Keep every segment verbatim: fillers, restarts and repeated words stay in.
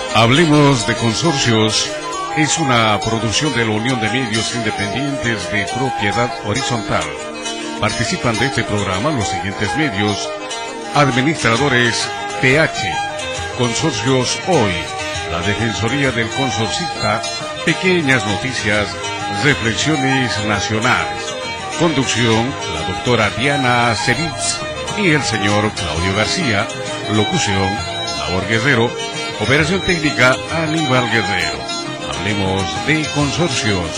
Hablemos de Consorcios es una producción de la Unión de Medios Independientes de Propiedad Horizontal. Participan de este programa los siguientes medios: Administradores T H, Consorcios Hoy, la Defensoría del Consorcista, Pequeñas Noticias, Reflexiones Nacionales. Conducción, la doctora Diana Ceritz y el señor Claudio García. Locución, Labor Guerrero. Operación técnica, Aníbal Guerrero. Hablemos de Consorcios.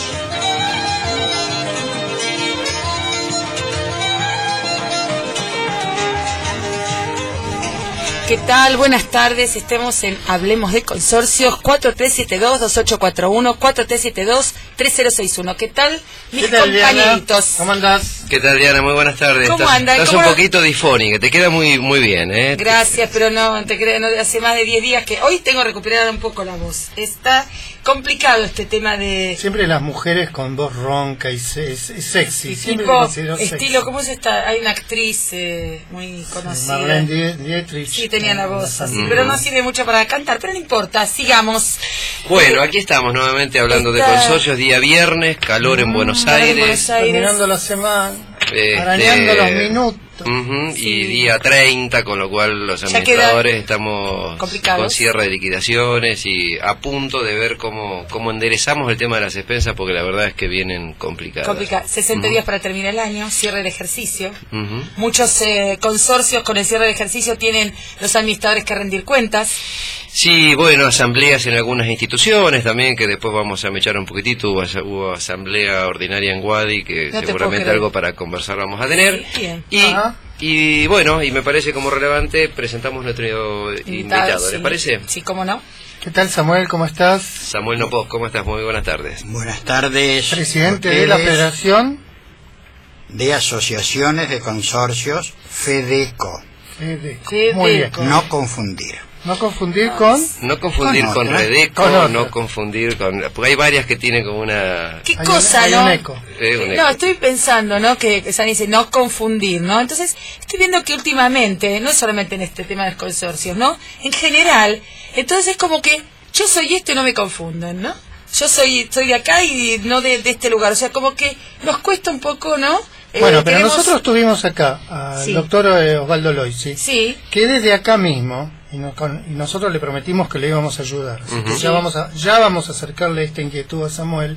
¿Qué tal? Buenas tardes, estemos en Hablemos de Consorcios, cuatro tres siete dos, dos ocho cuatro uno, cuatro tres siete dos, tres cero seis uno. ¿Qué tal, mis ¿Qué tal, compañeritos? Diana? ¿Cómo andás? ¿Qué tal, Diana? Muy buenas tardes. ¿Cómo estás, andan? Estás ¿Cómo un no? poquito difónica, te queda muy muy bien, ¿eh? Gracias, pero no, te creo, no, hace más de diez días que hoy tengo recuperada un poco la voz. Está complicado este tema de... Siempre las mujeres con voz ronca y se- se- sexy. y Siempre tipo, me considero estilo, sexy. ¿cómo se está? Hay una actriz eh, muy conocida. Marlene Die- Dietrich. Sí, tenía la voz así, Mm. pero no sirve mucho para cantar, pero no importa, sigamos. Bueno, aquí estamos nuevamente hablando Está- de Consorcios, día viernes, calor en Buenos calor en Aires. Buenos Aires. Terminando la semana, Este, arañando los minutos. ujú, Sí. Y día treinta, con lo cual los Ya administradores queda estamos complicados. con cierre de liquidaciones y a punto de ver cómo, cómo enderezamos el tema de las expensas, porque la verdad es que vienen complicadas. Complica- sesenta Ujú. días para terminar el año, cierre de ejercicio. Ujú. Muchos eh, consorcios con el cierre de ejercicio tienen los administradores que rendir cuentas. Sí, bueno, asambleas en algunas instituciones también, que después vamos a mechar un poquitito. Hubo, asa- hubo asamblea ordinaria en Guadi, que No te puedo seguramente creer. algo para conversar vamos a tener. Sí, bien. Y, Ajá. y bueno, y me parece como relevante, presentamos nuestro invitado, sí. ¿les parece? Sí, cómo no. ¿Qué tal, Samuel? ¿Cómo estás? Samuel Nopos, ¿cómo estás? Muy buenas tardes. Buenas tardes. Presidente Ustedes de la Federación de Asociaciones de Consorcios, FEDECO. Fedeco. Fedeco. Muy bien. No confundir. No confundir con... No confundir Con con, otra. Redeco, Con otra. no confundir con... Porque hay varias que tienen como una... ¿Qué Hay cosa, un- hay no? un eco. eh, un No, eco. estoy pensando, ¿no? Que Sani dice no confundir, ¿no? Entonces, estoy viendo que últimamente, no solamente en este tema de los consorcios, ¿no? En general, entonces es como que yo soy esto y no me confunden, ¿no? Yo soy soy de acá y no de, de este lugar. O sea, como que nos cuesta un poco, ¿no? Eh, Bueno, pero queremos- nosotros tuvimos acá al Sí. doctor eh, Osvaldo Loisi, Sí, que desde acá mismo, y, no- con- y nosotros le prometimos que le íbamos a ayudar, así que Ujú. ya vamos a ya vamos a acercarle esta inquietud a Samuel,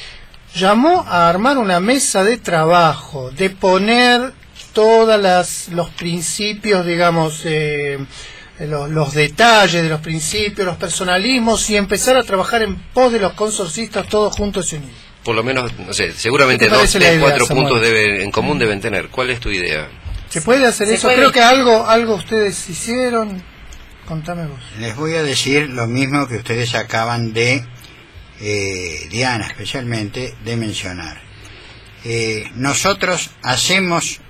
llamó a armar una mesa de trabajo, de poner todas las los principios, digamos, eh, los, los detalles de los principios, los personalismos, y empezar a trabajar en pos de los consorcistas todos juntos y unidos. Por lo menos, no sé, seguramente ¿Qué te dos, parece la tres, idea, cuatro Samuel? puntos deben, en común deben tener. ¿Cuál es tu idea? ¿Se puede hacer Se eso? puede. Creo que algo algo ustedes hicieron. Contame vos. Les voy a decir lo mismo que ustedes acaban de, eh, Diana especialmente, de mencionar. Eh, nosotros hacemos,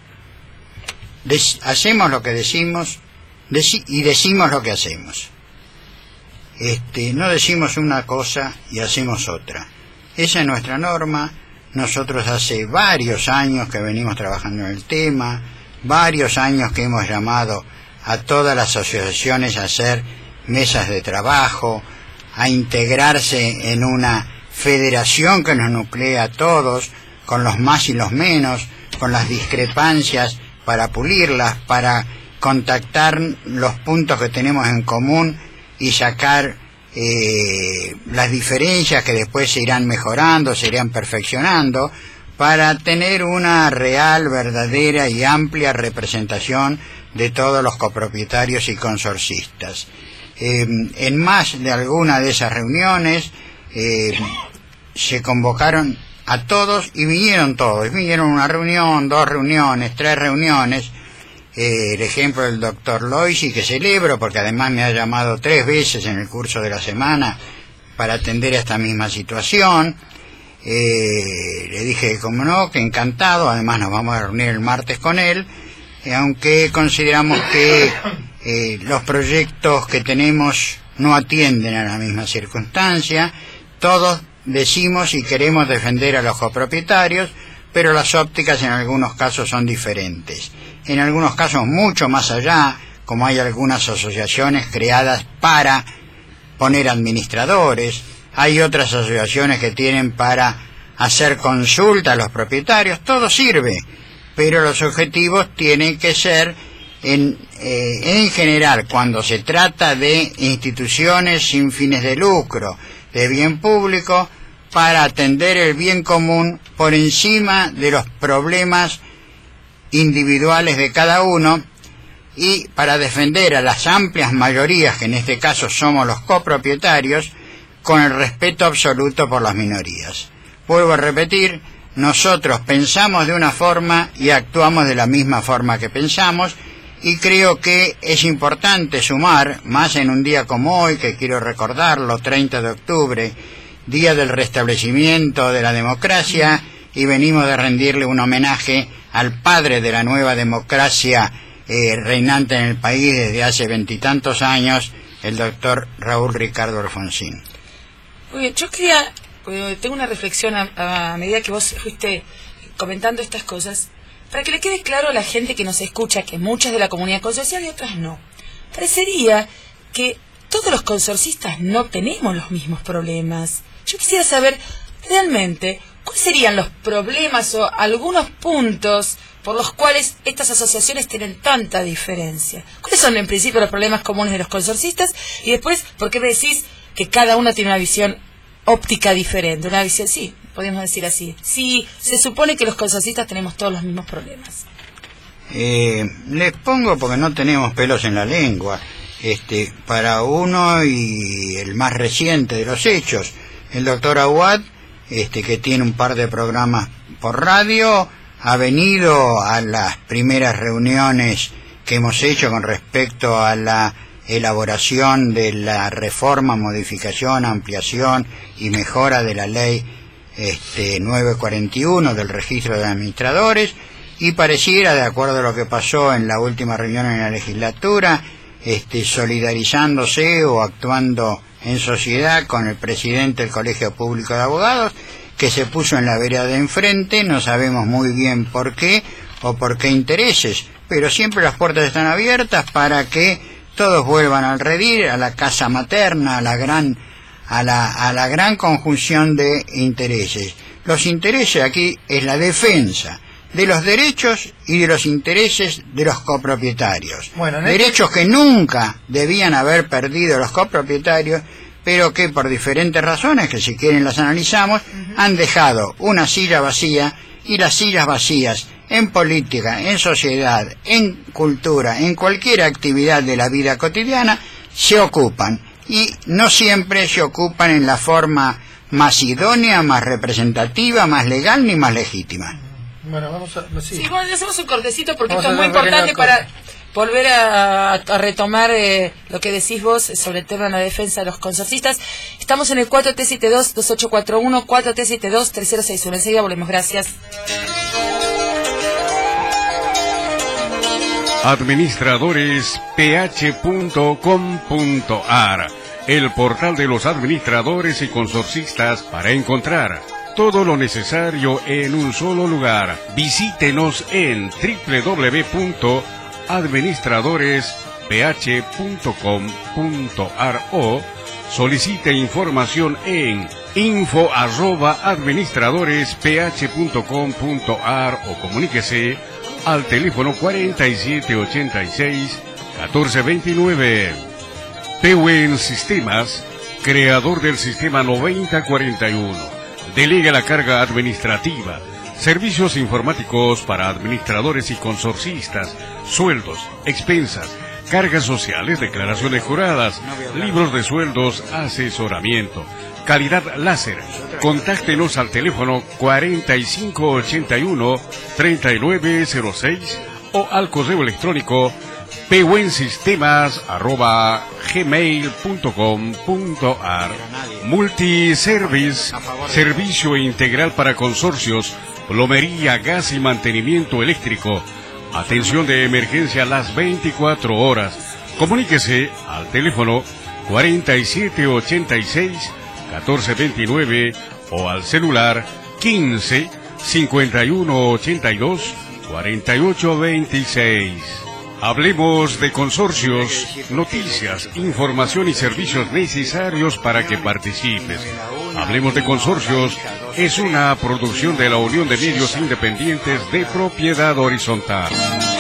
dec- hacemos lo que decimos deci- y decimos lo que hacemos. Este, no decimos una cosa y hacemos otra. Esa es nuestra norma. Nosotros hace varios años que venimos trabajando en el tema, varios años que hemos llamado a todas las asociaciones a hacer mesas de trabajo, a integrarse en una federación que nos nuclea a todos, con los más y los menos, con las discrepancias para pulirlas, para contactar los puntos que tenemos en común y sacar eh, las diferencias que después se irán mejorando, se irán perfeccionando, para tener una real, verdadera y amplia representación de todos los copropietarios y consorcistas. Eh, en más de alguna de esas reuniones eh, se convocaron a todos y vinieron todos. Vinieron una reunión, dos reuniones, tres reuniones. Eh, el ejemplo del doctor Loisi, que celebro porque además me ha llamado tres veces en el curso de la semana para atender a esta misma situación. Eh, le dije que como no, que encantado, además nos vamos a reunir el martes con él, eh, aunque consideramos que eh, los proyectos que tenemos no atienden a la misma circunstancia. Todos decimos y queremos defender a los copropietarios, pero las ópticas en algunos casos son diferentes. En algunos casos mucho más allá, como hay algunas asociaciones creadas para poner administradores, hay otras asociaciones que tienen para hacer consulta a los propietarios, todo sirve, pero los objetivos tienen que ser, en, eh, en general, cuando se trata de instituciones sin fines de lucro, de bien público, para atender el bien común por encima de los problemas individuales de cada uno y para defender a las amplias mayorías, que en este caso somos los copropietarios, con el respeto absoluto por las minorías. Vuelvo a repetir, nosotros pensamos de una forma y actuamos de la misma forma que pensamos, y creo que es importante sumar, más en un día como hoy, que quiero recordarlo, treinta de octubre, Día del Restablecimiento de la Democracia, y venimos de rendirle un homenaje al padre de la nueva democracia eh, reinante en el país desde hace veintitantos años, el doctor Raúl Ricardo Alfonsín. Muy bien, yo quería, tengo una reflexión a, a medida que vos fuiste comentando estas cosas, para que le quede claro a la gente que nos escucha, que muchas de la comunidad consorcial y otras no. Parecería que todos los consorcistas no tenemos los mismos problemas. Yo quisiera saber, realmente, ¿cuáles serían los problemas o algunos puntos por los cuales estas asociaciones tienen tanta diferencia? ¿Cuáles son, en principio, los problemas comunes de los consorcistas? Y después, ¿por qué me decís que cada uno tiene una visión óptica diferente? Una visión, sí, podemos decir así. Sí, se supone que los consorcistas tenemos todos los mismos problemas. Eh, les pongo porque no tenemos pelos en la lengua. Este, para uno y el más reciente de los hechos, el doctor Aguad, este, que tiene un par de programas por radio, ha venido a las primeras reuniones que hemos hecho con respecto a la elaboración de la reforma, modificación, ampliación y mejora de la ley este, novecientos cuarenta y uno del registro de administradores, y pareciera, de acuerdo a lo que pasó en la última reunión en la legislatura, este, solidarizándose o actuando en sociedad con el presidente del Colegio Público de Abogados, que se puso en la vereda de enfrente. No sabemos muy bien por qué o por qué intereses, pero siempre las puertas están abiertas para que todos vuelvan al redil, a la casa materna, a la gran, a la, a la gran conjunción de intereses. Los intereses aquí es la defensa de los derechos y de los intereses de los copropietarios. Bueno, derechos que nunca debían haber perdido los copropietarios, pero que por diferentes razones, que si quieren las analizamos, uh-huh. han dejado una silla vacía, y las sillas vacías en política, en sociedad, en cultura, en cualquier actividad de la vida cotidiana, se ocupan, y no siempre se ocupan en la forma más idónea, más representativa, más legal ni más legítima. Bueno, vamos a... Sí, sí, bueno, hacemos un cortecito porque vamos esto es muy importante para volver a, a retomar eh, lo que decís vos sobre el tema de la defensa de los consorcistas. Estamos en el cuatro tres siete dos, dos ocho cuatro uno, cuatro tres siete dos, tres cero seis uno. Enseguida volvemos, gracias. administradores p h punto com punto a r, el portal de los administradores y consorcistas, para encontrar todo lo necesario en un solo lugar. Visítenos en doble u doble u doble u punto administradores p h punto com punto a r o solicite información en info arroba administradores p h punto com punto a r o comuníquese al teléfono cuarenta y siete ochenta y seis, catorce veintinueve. Pewen Sistemas, creador del sistema noventa cuarenta y uno. Delega la carga administrativa, servicios informáticos para administradores y consorcistas, sueldos, expensas, cargas sociales, declaraciones juradas, libros de sueldos, asesoramiento, calidad láser. Contáctenos al teléfono cuarenta y cinco ochenta y uno, treinta y nueve cero seis o al correo electrónico pewensistemas arroba gmail punto com punto a r. Multiservice, servicio integral para consorcios, plomería, gas y mantenimiento eléctrico. Atención de emergencia las veinticuatro horas. Comuníquese al teléfono cuarenta y siete ochenta y seis, catorce veintinueve o al celular quince, cincuenta y uno ochenta y dos, cuarenta y ocho veintiséis. Hablemos de consorcios, noticias, información y servicios necesarios para que participes. Hablemos de consorcios es una producción de la Unión de Medios Independientes de Propiedad Horizontal.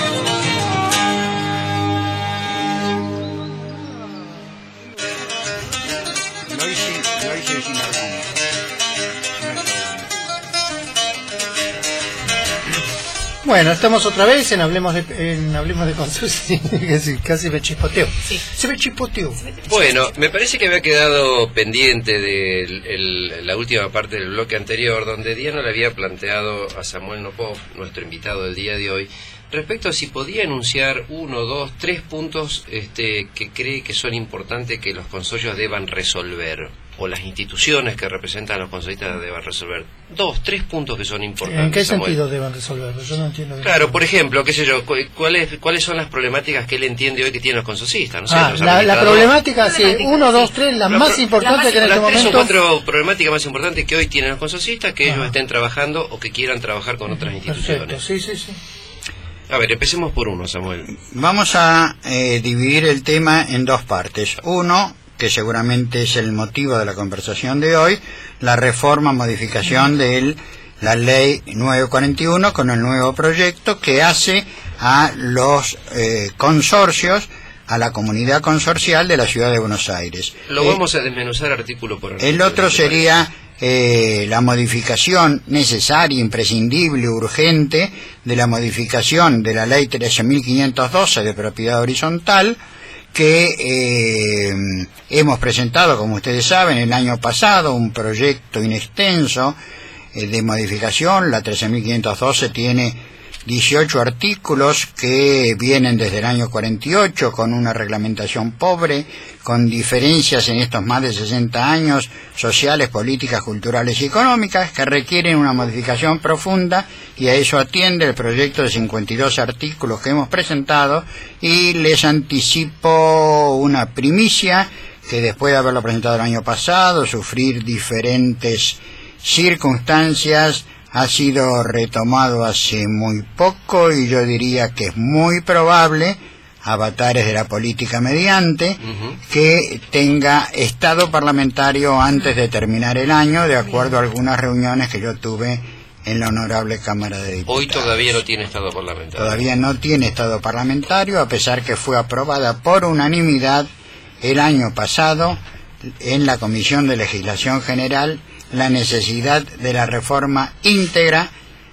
Bueno, estamos otra vez en Hablemos de, en Hablemos de Consorcios. casi, casi me chispoteo. Sí. Se me chispoteo. Bueno, me parece que había quedado pendiente de el, el, la última parte del bloque anterior, donde Diana le había planteado a Samuel Nopov, nuestro invitado del día de hoy, respecto a si podía enunciar uno, dos, tres puntos este, que cree que son importantes que los consorcios deban resolver, o las instituciones que representan a los consorcios deban resolver. Dos, tres puntos que son importantes. ¿En qué Samuel. sentido deban resolverlo? Yo no entiendo. Bien. Claro, por ejemplo, qué sé yo, cu ¿cuáles, cuáles son las problemáticas que él entiende hoy que tienen los consorcistas? No sé, ah, los la, la problemática, sí, uno, dos, tres, las Los más pro- importantes las que en Las este tres o momento... cuatro problemáticas más importantes que hoy tienen los consorcistas, que ellos Ajá. estén trabajando o que quieran trabajar con otras instituciones. Perfecto, sí, sí, sí. A ver, empecemos por uno, Samuel. Vamos a eh, dividir el tema en dos partes. Uno, que seguramente es el motivo de la conversación de hoy, la reforma, modificación de la ley nueve cuarenta y uno con el nuevo proyecto que hace a los eh, consorcios, a la comunidad consorcial de la ciudad de Buenos Aires. Lo Eh, vamos a desmenuzar artículo por artículo. El otro ¿te parece? sería eh, la modificación necesaria, imprescindible, urgente de la modificación de la ley trece mil quinientos doce de propiedad horizontal, que eh, hemos presentado, como ustedes saben, el año pasado, un proyecto inextenso eh, de modificación. La trece mil quinientos doce tiene dieciocho artículos que vienen desde el año cuarenta y ocho, con una reglamentación pobre, con diferencias en estos más de sesenta años sociales, políticas, culturales y económicas, que requieren una modificación profunda, y a eso atiende el proyecto de cincuenta y dos artículos que hemos presentado. Y les anticipo una primicia, que después de haberlo presentado el año pasado, sufrir diferentes circunstancias, ha sido retomado hace muy poco, y yo diría que es muy probable, avatares de la política mediante, Ujú. que tenga estado parlamentario antes de terminar el año, de acuerdo a algunas reuniones que yo tuve en la honorable Cámara de Diputados. Hoy todavía no tiene estado parlamentario. Todavía no tiene estado parlamentario, a pesar que fue aprobada por unanimidad el año pasado en la Comisión de Legislación General la necesidad de la reforma íntegra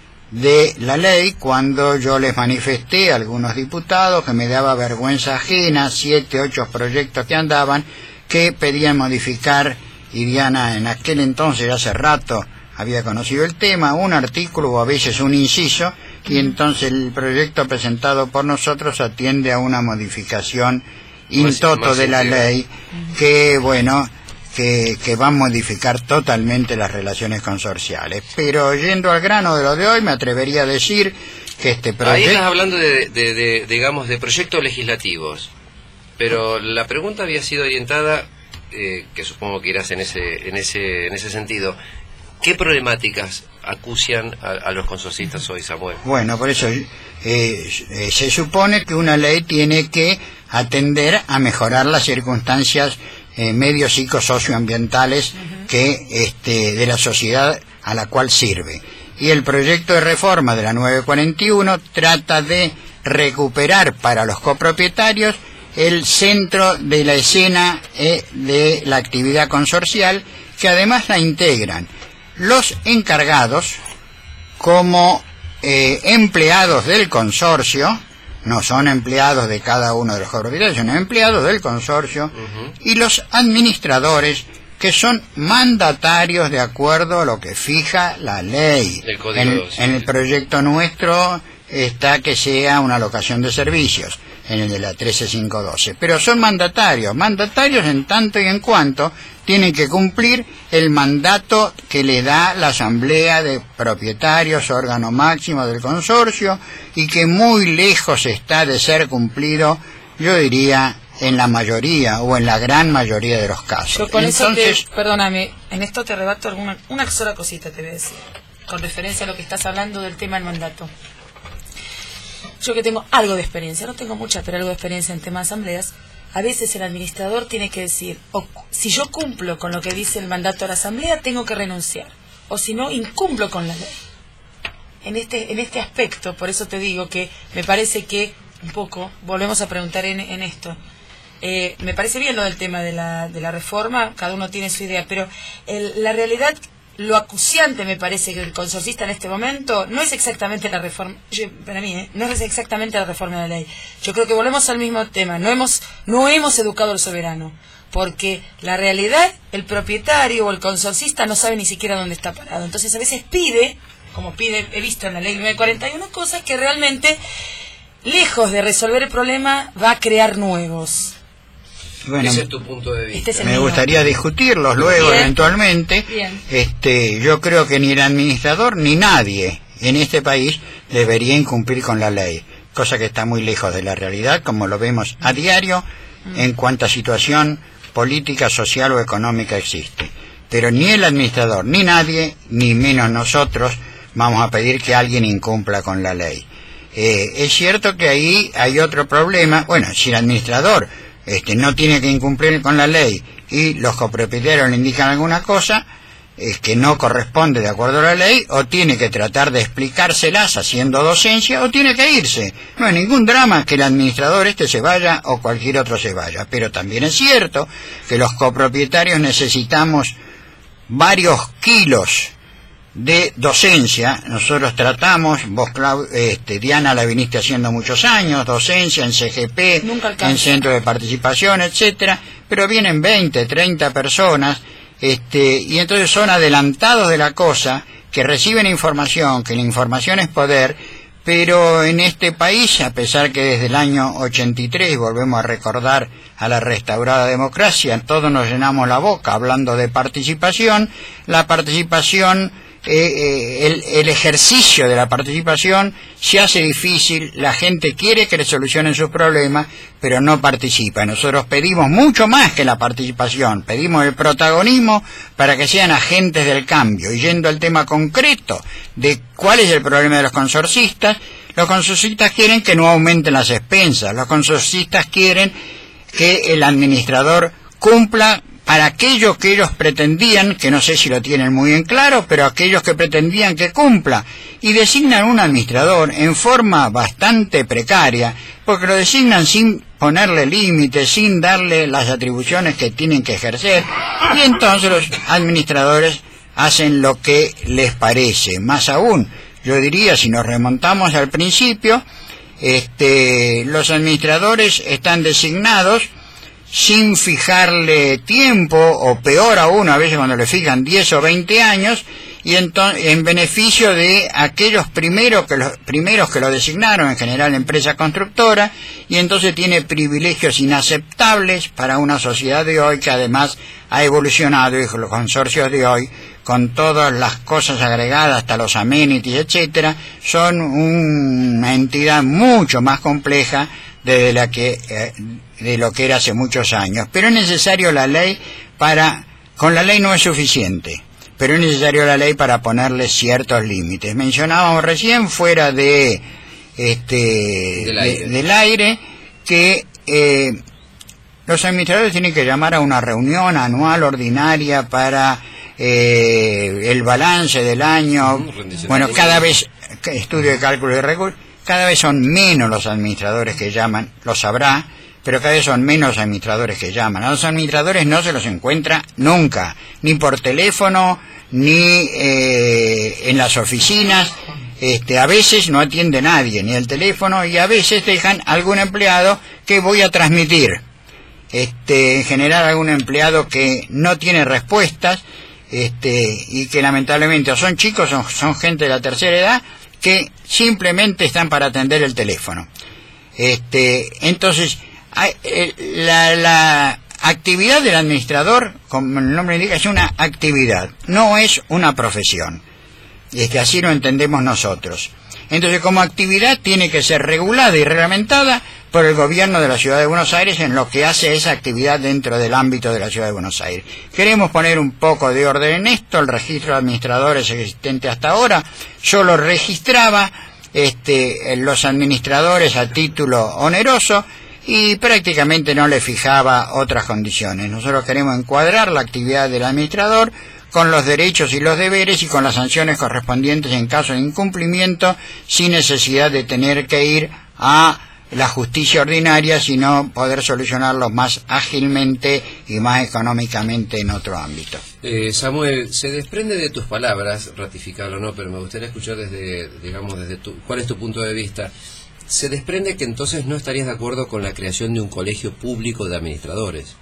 de la ley, cuando yo les manifesté a algunos diputados que me daba vergüenza ajena, siete, ocho proyectos que andaban, que pedían modificar, y Diana en aquel entonces, hace rato, había conocido el tema, un artículo o a veces un inciso, y entonces el proyecto presentado por nosotros atiende a una modificación in Más- toto más de la íntegra. ley, que bueno, que, que va a modificar totalmente las relaciones consorciales. Pero yendo al grano de lo de hoy, me atrevería a decir que este Ahí proyecto... estás hablando de, de, de, digamos, de proyectos legislativos, pero la pregunta había sido orientada, eh, que supongo que irás en ese, en ese, en ese sentido. ¿Qué problemáticas acucian a, a los consorcistas hoy, Samuel? Bueno, por eso eh, eh, se supone que una ley tiene que atender a mejorar las circunstancias eh, medio psicosocioambientales que este, de la sociedad a la cual sirve. Y el proyecto de reforma de la nueve cuarenta y uno trata de recuperar para los copropietarios el centro de la escena eh, de la actividad consorcial, que además la integran los encargados como eh, empleados del consorcio. No son empleados de cada uno de los copropietarios, son empleados del consorcio, Ujú. y los administradores, que son mandatarios de acuerdo a lo que fija la ley. El código, En, sí, en el sí. proyecto nuestro está que sea una locación de servicios, en el de la trece mil quinientos doce. Pero son mandatarios, mandatarios en tanto y en cuanto tienen que cumplir el mandato que le da la Asamblea de Propietarios, órgano máximo del consorcio, y que muy lejos está de ser cumplido, yo diría, en la mayoría o en la gran mayoría de los casos. Yo con Entonces, eso te, perdóname, en esto te rebato alguna, una sola cosita te voy a decir, con referencia a lo que estás hablando del tema del mandato. yo que tengo algo de experiencia, no tengo mucha, pero algo de experiencia en temas de asambleas, a veces el administrador tiene que decir, o, si yo cumplo con lo que dice el mandato de la asamblea, tengo que renunciar, o si no, incumplo con la ley. En este, en este aspecto, por eso te digo que me parece que, un poco, volvemos a preguntar en, en esto, eh, me parece bien lo del tema de la, de la reforma, cada uno tiene su idea, pero el, la realidad, lo acuciante me parece que el consorcista en este momento no es exactamente la reforma, yo, para mí, ¿eh? no es exactamente la reforma de la ley. Yo creo que volvemos al mismo tema, no hemos, no hemos educado al soberano, porque la realidad, el propietario o el consorcista no sabe ni siquiera dónde está parado. Entonces a veces pide, como pide, he visto en la ley novecientos cuarenta y uno, cosas que realmente, lejos de resolver el problema, va a crear nuevos. Bueno, ese es tu punto de vista. Este me mío. gustaría discutirlos luego, Bien. eventualmente. Bien. Este, yo creo que ni el administrador ni nadie en este país debería incumplir con la ley, cosa que está muy lejos de la realidad, como lo vemos a diario mm. en cuanta situación política, social o económica existe. Pero ni el administrador, ni nadie, ni menos nosotros, vamos a pedir que alguien incumpla con la ley. Eh, es cierto que ahí hay otro problema. Bueno, si el administrador Este, no tiene que incumplir con la ley y los copropietarios le indican alguna cosa eh, que no corresponde de acuerdo a la ley, o tiene que tratar de explicárselas haciendo docencia, o tiene que irse. No hay ningún drama que el administrador este se vaya o cualquier otro se vaya, pero también es cierto que los copropietarios necesitamos varios kilos de docencia. Nosotros tratamos, vos Clau, este, Diana la viniste haciendo muchos años, docencia en C G P, en centro de participación, etcétera, pero vienen veinte, treinta personas, este, y entonces son adelantados de la cosa, que reciben información, que la información es poder, pero en este país, a pesar que desde el año ochenta y tres, volvemos a recordar a la restaurada democracia, todos nos llenamos la boca hablando de participación, la participación Eh, eh, el, el ejercicio de la participación se hace difícil, la gente quiere que le solucionen sus problemas, pero no participa. Nosotros pedimos mucho más que la participación, pedimos el protagonismo para que sean agentes del cambio. Y yendo al tema concreto de cuál es el problema de los consorcistas, los consorcistas quieren que no aumenten las expensas, los consorcistas quieren que el administrador cumpla para aquellos que ellos pretendían, que no sé si lo tienen muy en claro, pero aquellos que pretendían que cumpla, y designan un administrador en forma bastante precaria, porque lo designan sin ponerle límites, sin darle las atribuciones que tienen que ejercer, y entonces los administradores hacen lo que les parece. Más aún, yo diría, si nos remontamos al principio, este, los administradores están designados sin fijarle tiempo, o peor aún, a veces cuando le fijan diez o veinte años, y entonces en beneficio de aquellos primeros que, los, primeros que lo designaron, en general empresa constructora, y entonces tiene privilegios inaceptables para una sociedad de hoy que además ha evolucionado, y los consorcios de hoy, con todas las cosas agregadas, hasta los amenities, etcétera, son una entidad mucho más compleja de la que eh, de lo que era hace muchos años. Pero es necesario la ley para, con la ley no es suficiente, pero es necesario la ley para ponerle ciertos límites. Mencionábamos recién, fuera de este del aire, de, del aire que eh, los administradores tienen que llamar a una reunión anual ordinaria para eh, el balance del año. Uh, bueno, cada vez, estudio de cálculo de recursos, cada vez son menos los administradores que llaman, lo sabrá, pero cada vez son menos los administradores que llaman. A los administradores no se los encuentra nunca, ni por teléfono, ni eh, en las oficinas. Este, a veces no atiende nadie, ni el teléfono, y a veces dejan algún empleado que voy a transmitir. Este, en general algún empleado que no tiene respuestas, este, y que lamentablemente o son chicos o son, son gente de la tercera edad, que simplemente están para atender el teléfono. Este, entonces, la, la actividad del administrador, como el nombre indica, es una actividad, no es una profesión. Y es que así lo entendemos nosotros. Entonces, como actividad tiene que ser regulada y reglamentada por el gobierno de la Ciudad de Buenos Aires en lo que hace esa actividad dentro del ámbito de la Ciudad de Buenos Aires. Queremos poner un poco de orden en esto. El registro de administradores existente hasta ahora solo registraba este, los administradores a título oneroso y prácticamente no le fijaba otras condiciones. Nosotros queremos encuadrar la actividad del administrador con los derechos y los deberes y con las sanciones correspondientes en caso de incumplimiento, sin necesidad de tener que ir a la justicia ordinaria, sino poder solucionarlo más ágilmente y más económicamente en otro ámbito. Eh, Samuel, se desprende de tus palabras, ratificarlo o no, pero me gustaría escuchar desde, digamos, desde tu, cuál es tu punto de vista. Se desprende que entonces no estarías de acuerdo con la creación de un colegio público de administradores.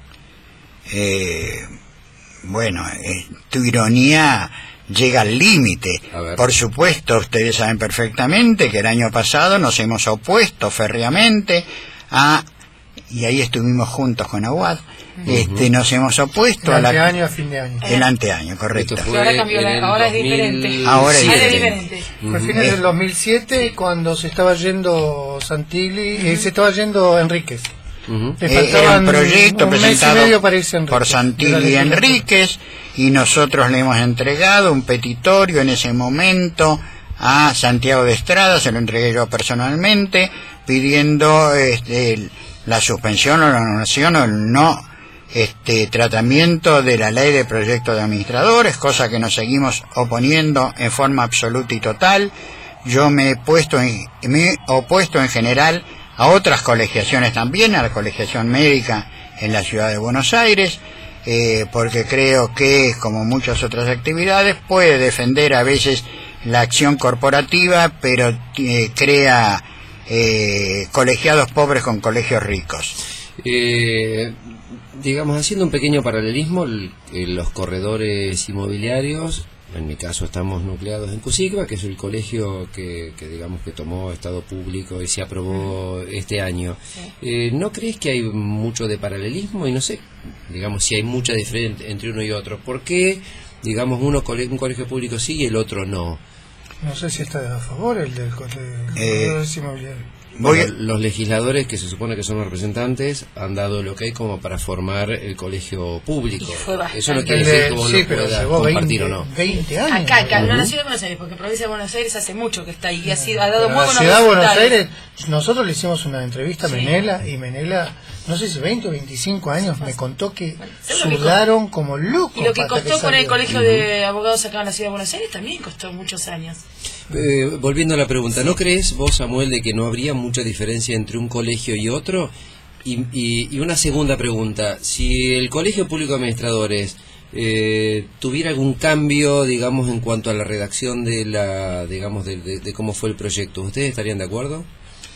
Eh... Bueno, eh, tu ironía llega al límite. Por supuesto, ustedes saben perfectamente que el año pasado nos hemos opuesto férreamente a, y ahí estuvimos juntos con Aguad, uh-huh. este, nos hemos opuesto el a la... El anteaño a fin de año. El anteaño, correcto. Ahora cambió, la, ahora es diferente. Ahora es diferente. diferente. Fue a fines del dos mil siete cuando se estaba yendo Santilli, uh-huh. eh, se estaba yendo Enríquez. Uh-huh. Eh, era un proyecto un presentado por Santilli y Enríquez, y nosotros le hemos entregado un petitorio en ese momento a Santiago de Estrada, se lo entregué yo personalmente, pidiendo este, la suspensión o la anulación o el no este, tratamiento de la ley de proyectos de administradores, cosa que nos seguimos oponiendo en forma absoluta y total. Yo me he puesto en, me he opuesto en general a otras colegiaciones también, a la colegiación médica en la ciudad de Buenos Aires, eh, porque creo que, como muchas otras actividades, puede defender a veces la acción corporativa, pero eh, crea eh, colegiados pobres con colegios ricos. Eh, digamos, haciendo un pequeño paralelismo, el, el, los corredores inmobiliarios, en mi caso estamos nucleados en Cusigba, que es el colegio que, que digamos que tomó estado público y se aprobó este año. Eh, ¿No crees que hay mucho de paralelismo? Y no sé, digamos, si hay mucha diferencia entre uno y otro. ¿Por qué, digamos, uno un colegio público sí y el otro no? No sé si está a favor el del colegio eh, inmobiliario. Bueno, los legisladores, que se supone que son los representantes, han dado el ok como para formar el colegio público. Eso no quiere decir que vos sí, lo puedas compartir veinte, o no. veinte años. Acá, acá, uh-huh. en la ciudad de Buenos Aires, porque provincia de Buenos Aires hace mucho que está ahí y ha, sido, ha dado muy buenos resultados. La ciudad de Buenos Aires, resultados. nosotros le hicimos una entrevista a Sí. Menela, y Menela, no sé si veinte o veinticinco años, me contó que Bueno, sudaron como locos. Y lo que hasta costó que poner el salió. colegio de abogados acá en la ciudad de Buenos Aires también costó muchos años. Eh, volviendo a la pregunta, ¿no crees vos, Samuel, de que no habría mucha diferencia entre un colegio y otro? Y, y, y una segunda pregunta, si el Colegio Público de Administradores eh, tuviera algún cambio, digamos, en cuanto a la redacción de la, digamos, de, de, de cómo fue el proyecto, ¿ustedes estarían de acuerdo?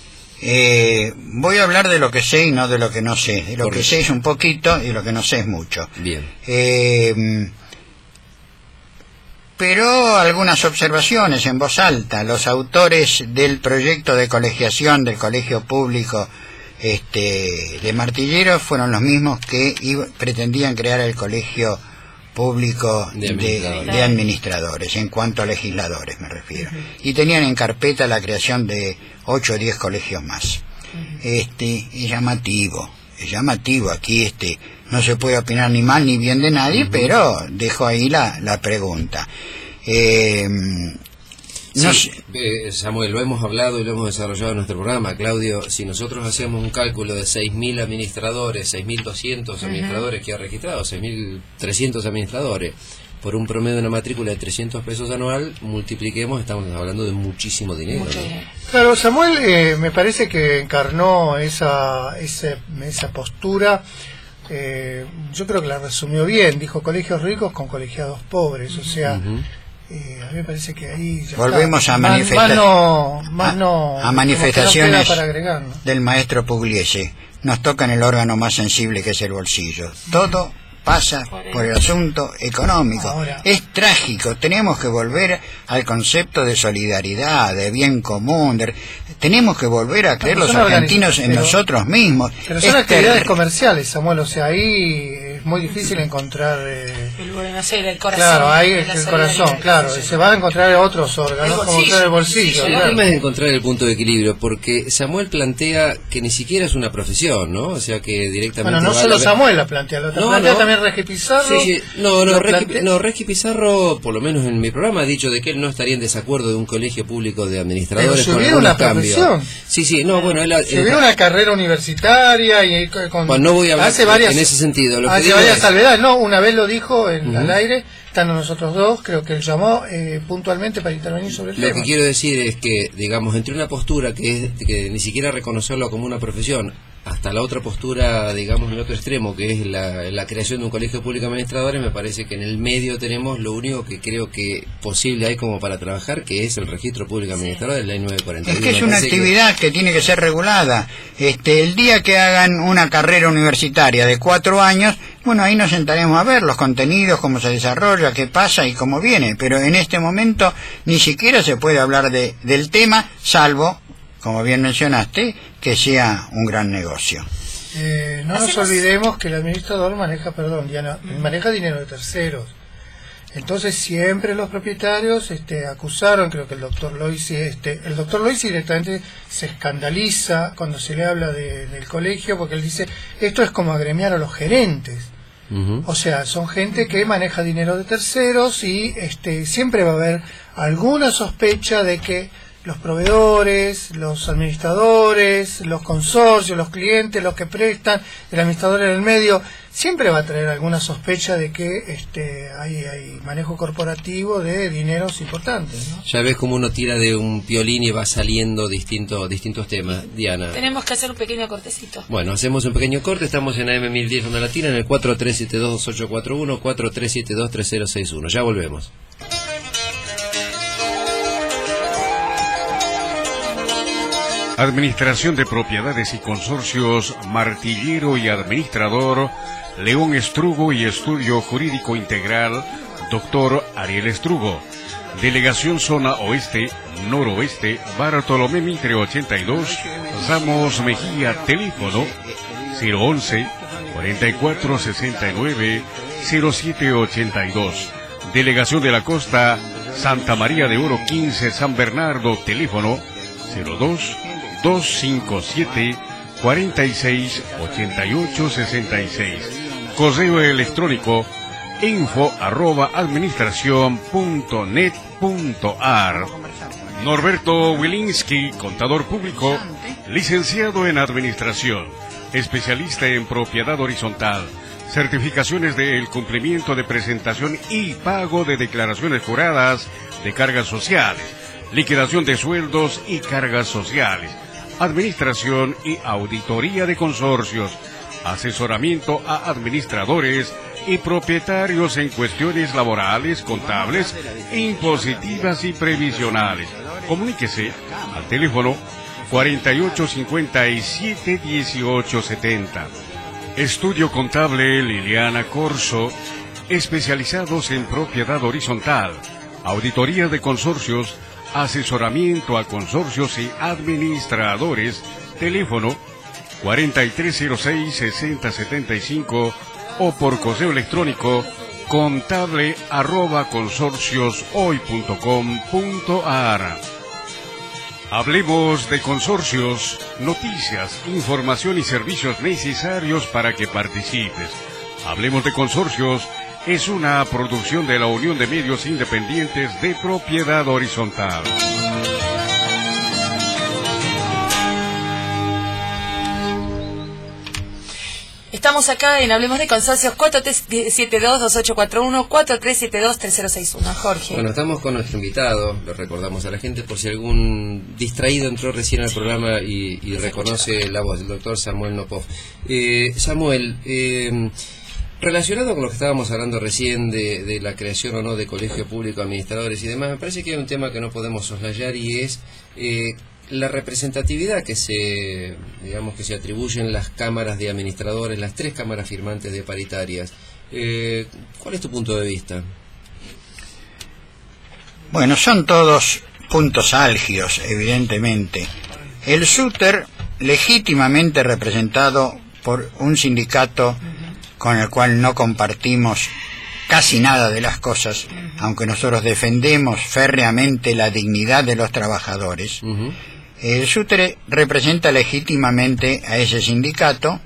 Eh, voy a hablar de lo que sé y no de lo que no sé. De lo Correcto. que sé es un poquito y lo que no sé es mucho. Bien. Eh, pero algunas observaciones en voz alta. Los autores del proyecto de colegiación del Colegio Público este, de Martilleros fueron los mismos que iba, pretendían crear el Colegio Público de de, administradores. de administradores, en cuanto a legisladores me refiero. Y tenían en carpeta la creación de ocho o diez colegios más. Este, es llamativo, es llamativo. Aquí este no se puede opinar ni mal ni bien de nadie, uh-huh. pero dejo ahí la, la pregunta. Eh, no sí, eh, Samuel, lo hemos hablado y lo hemos desarrollado en nuestro programa, Claudio. Si nosotros hacemos un cálculo de seis mil administradores, seis mil doscientos uh-huh. administradores que ha registrado, seis mil trescientos administradores, por un promedio de una matrícula de trescientos pesos anual, multipliquemos, estamos hablando de muchísimo dinero. Mucho ¿no? dinero. Claro, Samuel eh, me parece que encarnó esa, esa, esa postura. Eh, yo creo que la resumió bien. Dijo colegios ricos con colegiados pobres. O sea, uh-huh. eh, a mí me parece que ahí ya volvemos está. a Más- manifestar más no, más a, no, a como manifestaciones que no queda para agregar, ¿no? del maestro Pugliese. Nos tocan el órgano más sensible, que es el bolsillo. Todo pasa por el asunto económico. Ahora. Es trágico. Tenemos que volver al concepto de solidaridad, de bien común. de- tenemos que volver a creer No, los son argentinos en organizaciones, pero- nosotros mismos. Pero son Es actividades ter- comerciales, Samuel. O sea, ahí es muy difícil encontrar... Eh, el, bueno, no sé, el corazón. Claro, ahí es el corazón, claro. Sí, sí. Se van a encontrar otros órganos, como encontrar el bolsillo. El claro. tema es encontrar el punto de equilibrio, porque Samuel plantea que ni siquiera es una profesión, ¿no? O sea, que directamente... Bueno, no va solo a la... Samuel la plantea, la no, plantea no. también Regis Pizarro. Sí, sí. No, no, Regis, plantea... no, Regis Pizarro, por lo menos en mi programa, ha dicho de que él no estaría en desacuerdo de un colegio público de administradores Pero si con hubiera algunos una cambios. profesión. Sí, sí, no, bueno, él... Si él- hubiera una carrera universitaria y con... Bueno, no voy a hablar hace varias, en ese sentido. Lo que hace digo varias es- salvedades. No, una vez lo dijo en, Ujú. al aire, estando nosotros dos, creo que él llamó eh, puntualmente para intervenir sobre el Lo tema. que quiero decir es que, digamos, entre una postura que es que ni siquiera reconocerlo como una profesión, hasta la otra postura, digamos, en el otro extremo, que es la, la creación de un colegio público de administradores, me parece que en el medio tenemos lo único que creo que posible hay como para trabajar, que es el registro público de administradores, la ley nueve cuarenta y uno. Es que es Me una parece que- actividad que... tiene que ser regulada. Este, el día que hagan una carrera universitaria de cuatro años, bueno, ahí nos sentaremos a ver los contenidos, cómo se desarrolla, qué pasa y cómo viene. Pero en este momento ni siquiera se puede hablar de, del tema, salvo, como bien mencionaste, que sea un gran negocio. Eh, no nos Hacemos- olvidemos que el administrador maneja, perdón, Diana, maneja dinero de terceros. Entonces siempre los propietarios este, acusaron, creo que el doctor Loisi, este, el doctor Loisi directamente se escandaliza cuando se le habla de, del colegio, porque él dice, esto es como agremiar a los gerentes. Ujú. O sea, son gente que maneja dinero de terceros y este, siempre va a haber alguna sospecha de que los proveedores, los administradores, los consorcios, los clientes, los que prestan, el administrador en el medio, siempre va a traer alguna sospecha de que este, hay, hay manejo corporativo de dineros importantes, ¿no? Ya ves como uno tira de un piolín y va saliendo distintos distintos temas. Diana. Tenemos que hacer un pequeño cortecito. Bueno, hacemos un pequeño corte, estamos en A M mil diez Onda Latina, en el cuatro tres siete dos dos ocho cuatro uno, cuatro tres siete dos tres cero seis uno. Ya volvemos. Administración de Propiedades y Consorcios, Martillero y Administrador, León Estrugo y Estudio Jurídico Integral, doctor Ariel Estrugo. Delegación Zona Oeste, Noroeste, Bartolomé Mitre ochenta y dos, Ramos Mejía, teléfono cero once, cuarenta y cuatro sesenta y nueve, cero siete ochenta y dos. Delegación de la Costa, Santa María de Oro quince, San Bernardo, teléfono cero dos, dos cinco siete, cuarenta y seis, ochenta y ocho sesenta y seis. Correo electrónico info arroba administración punto net punto ar. Norberto Wilinski, contador público, licenciado en administración, especialista en propiedad horizontal, certificaciones del cumplimiento de presentación y pago de declaraciones juradas de cargas sociales, liquidación de sueldos y cargas sociales, administración y auditoría de consorcios, asesoramiento a administradores y propietarios en cuestiones laborales, contables, impositivas y previsionales. Comuníquese al teléfono cuarenta y ocho cincuenta y siete dieciocho setenta. Estudio Contable Liliana Corso, especializados en propiedad horizontal, auditoría de consorcios, asesoramiento a consorcios y administradores, teléfono cuarenta y tres cero seis, sesenta setenta y cinco o por correo electrónico contable arroba consorcios hoy punto com punto ar. Hablemos de consorcios, noticias, información y servicios necesarios para que participes. Hablemos de consorcios es una producción de la Unión de Medios Independientes de Propiedad Horizontal. Estamos acá en Hablemos de Consorcios cuatro tres siete dos dos ocho cuatro uno, cuatro tres siete dos tres cero seis uno. Jorge. Bueno, estamos con nuestro invitado, lo recordamos a la gente por si algún distraído entró recién al programa y, y reconoce la voz del doctor Samuel Nopov. Eh, Samuel, eh, relacionado con lo que estábamos hablando recién de, de la creación o no de colegio público, administradores y demás, me parece que hay un tema que no podemos soslayar y es eh, la representatividad que se, digamos, que se atribuyen las cámaras de administradores, las tres cámaras firmantes de paritarias. Eh, ¿Cuál es tu punto de vista? Bueno, son todos puntos álgidos, evidentemente. El SUTER, legítimamente representado por un sindicato con el cual no compartimos casi nada de las cosas, aunque nosotros defendemos férreamente la dignidad de los trabajadores. Uh-huh. El SUTRE representa legítimamente a ese sindicato,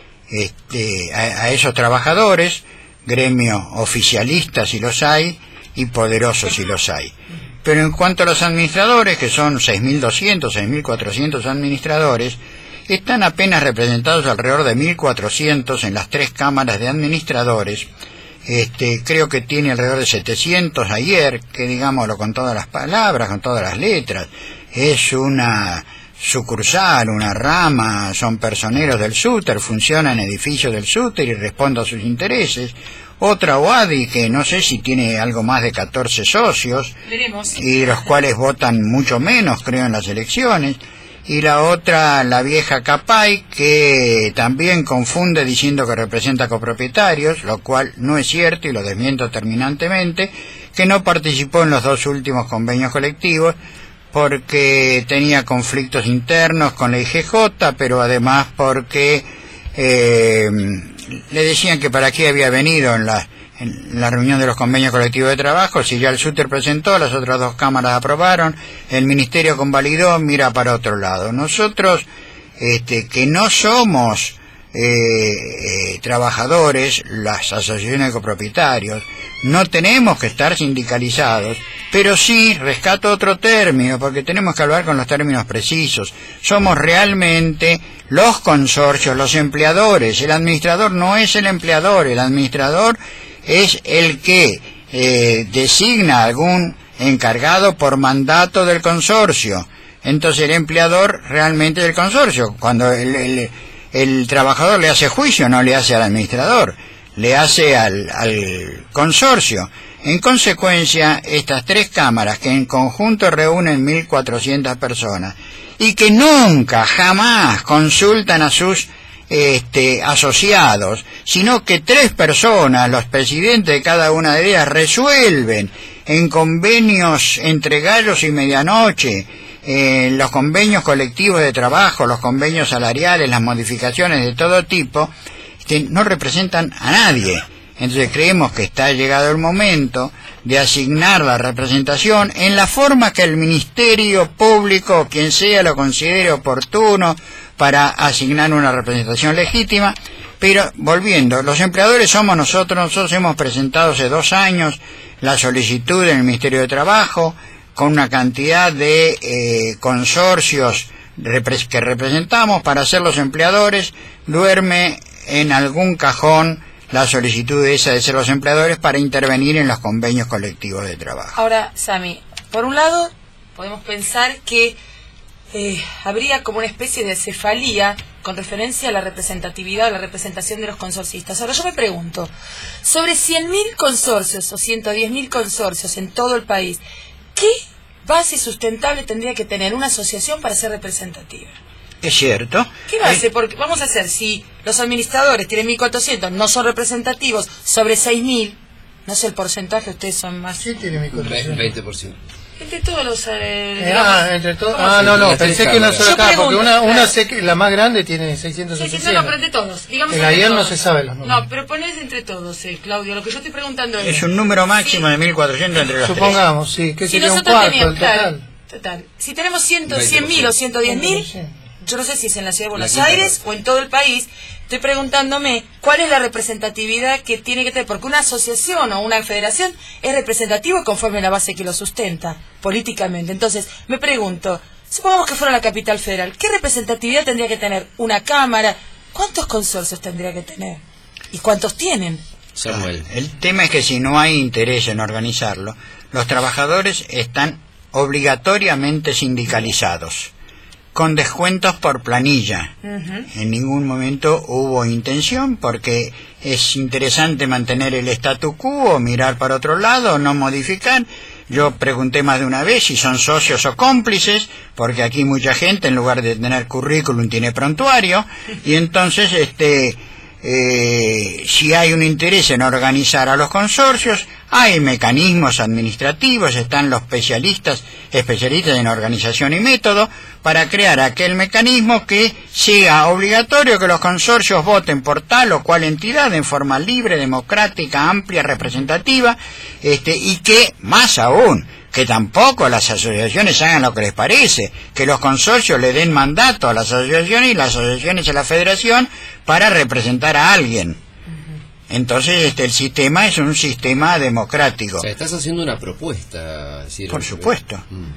este, a, a esos trabajadores, gremio oficialista si los hay, y poderosos si los hay. Pero en cuanto a los administradores, que son seis mil doscientos, seis mil cuatrocientos administradores, están apenas representados alrededor de mil cuatrocientos en las tres cámaras de administradores. Este, creo que tiene alrededor de setecientos ayer, que digámoslo con todas las palabras, con todas las letras, es una sucursal, una rama, son personeros del SUTER, funcionan en edificios del SUTER y responden a sus intereses. Otra O A D I que no sé si tiene algo más de catorce socios, veremos, y los cuales votan mucho menos, creo, en las elecciones. Y la otra, la vieja CAPAI, que también confunde diciendo que representa copropietarios, lo cual no es cierto y lo desmiento terminantemente, que no participó en los dos últimos convenios colectivos porque tenía conflictos internos con la I G J, pero además porque eh, le decían que para qué había venido en la, en la reunión de los convenios colectivos de trabajo, si ya el SUTER presentó, las otras dos cámaras aprobaron, el Ministerio convalidó, mira para otro lado. Nosotros, este, que no somos eh, eh, trabajadores, las asociaciones de copropietarios, no tenemos que estar sindicalizados, pero sí, rescato otro término, porque tenemos que hablar con los términos precisos. Somos realmente los consorcios, los empleadores. El administrador no es el empleador, el administrador es el que eh, designa algún encargado por mandato del consorcio. Entonces el empleador realmente es el consorcio. Cuando el, el, el trabajador le hace juicio, no le hace al administrador, le hace al, al consorcio. En consecuencia, estas tres cámaras, que en conjunto reúnen mil cuatrocientas personas, y que nunca, jamás consultan a sus este, asociados, sino que tres personas, los presidentes de cada una de ellas, resuelven en convenios entre gallos y medianoche, eh, los convenios colectivos de trabajo, los convenios salariales, las modificaciones de todo tipo, este, no representan a nadie. Entonces creemos que está llegado el momento de asignar la representación en la forma que el Ministerio Público o quien sea lo considere oportuno para asignar una representación legítima. Pero volviendo, los empleadores somos nosotros, nosotros hemos presentado hace dos años la solicitud en el Ministerio de Trabajo con una cantidad de eh, consorcios que representamos para ser los empleadores. Duerme en algún cajón la solicitud esa de ser los empleadores para intervenir en los convenios colectivos de trabajo. Ahora, Sami, por un lado, podemos pensar que eh, habría como una especie de cefalía con referencia a la representatividad o la representación de los consorcistas. Ahora yo me pregunto, sobre cien mil consorcios o ciento diez mil consorcios en todo el país, ¿qué base sustentable tendría que tener una asociación para ser representativa? Es cierto. ¿Qué base? Porque vamos a hacer, si los administradores tienen mil cuatrocientos, no son representativos, sobre seis mil, no sé el porcentaje, ustedes son más... Sí, tiene mil cuatrocientos. veinte por ciento. Entre todos los... Eh, eh, ah, entre todos... Ah, no, no, pensé que una sola Yo caja, porque pregunto, una, una claro. sé que la más grande tiene seiscientos Sí, sí, setecientos. no, no, pero entre todos. Digamos El entre ayer todos. no se sabe los números. No, pero ponés entre todos, eh, Claudio. Lo que yo estoy preguntando es... Es un número máximo sí. de mil cuatrocientos entre los Supongamos, sí, que Si sería un nosotros cuarto teníamos, del claro, total. total. Si tenemos cien mil o ciento diez mil, yo no sé si es en la ciudad de Buenos La quinta Aires o en todo el país, estoy preguntándome cuál es la representatividad que tiene que tener, porque una asociación o una federación es representativo conforme a la base que lo sustenta políticamente. Entonces, me pregunto, supongamos que fuera la capital federal, ¿qué representatividad tendría que tener una cámara? ¿Cuántos consorcios tendría que tener? ¿Y cuántos tienen? Samuel. El tema es que si no hay interés en organizarlo, los trabajadores están obligatoriamente sindicalizados, con descuentos por planilla. Uh-huh. En ningún momento hubo intención, porque es interesante mantener el statu quo, mirar para otro lado, no modificar. Yo pregunté más de una vez si son socios o cómplices, porque aquí mucha gente, en lugar de tener currículum, tiene prontuario, y entonces este eh, si hay un interés en organizar a los consorcios, Hay mecanismos administrativos, están los especialistas, especialistas en organización y método, para crear aquel mecanismo que sea obligatorio que los consorcios voten por tal o cual entidad en forma libre, democrática, amplia, representativa, este, y que, más aún, que tampoco las asociaciones hagan lo que les parece, que los consorcios le den mandato a las asociaciones y las asociaciones a la federación para representar a alguien. Entonces este el sistema es un sistema democrático. O sea, estás haciendo una propuesta, Ciro. Por supuesto. Mm.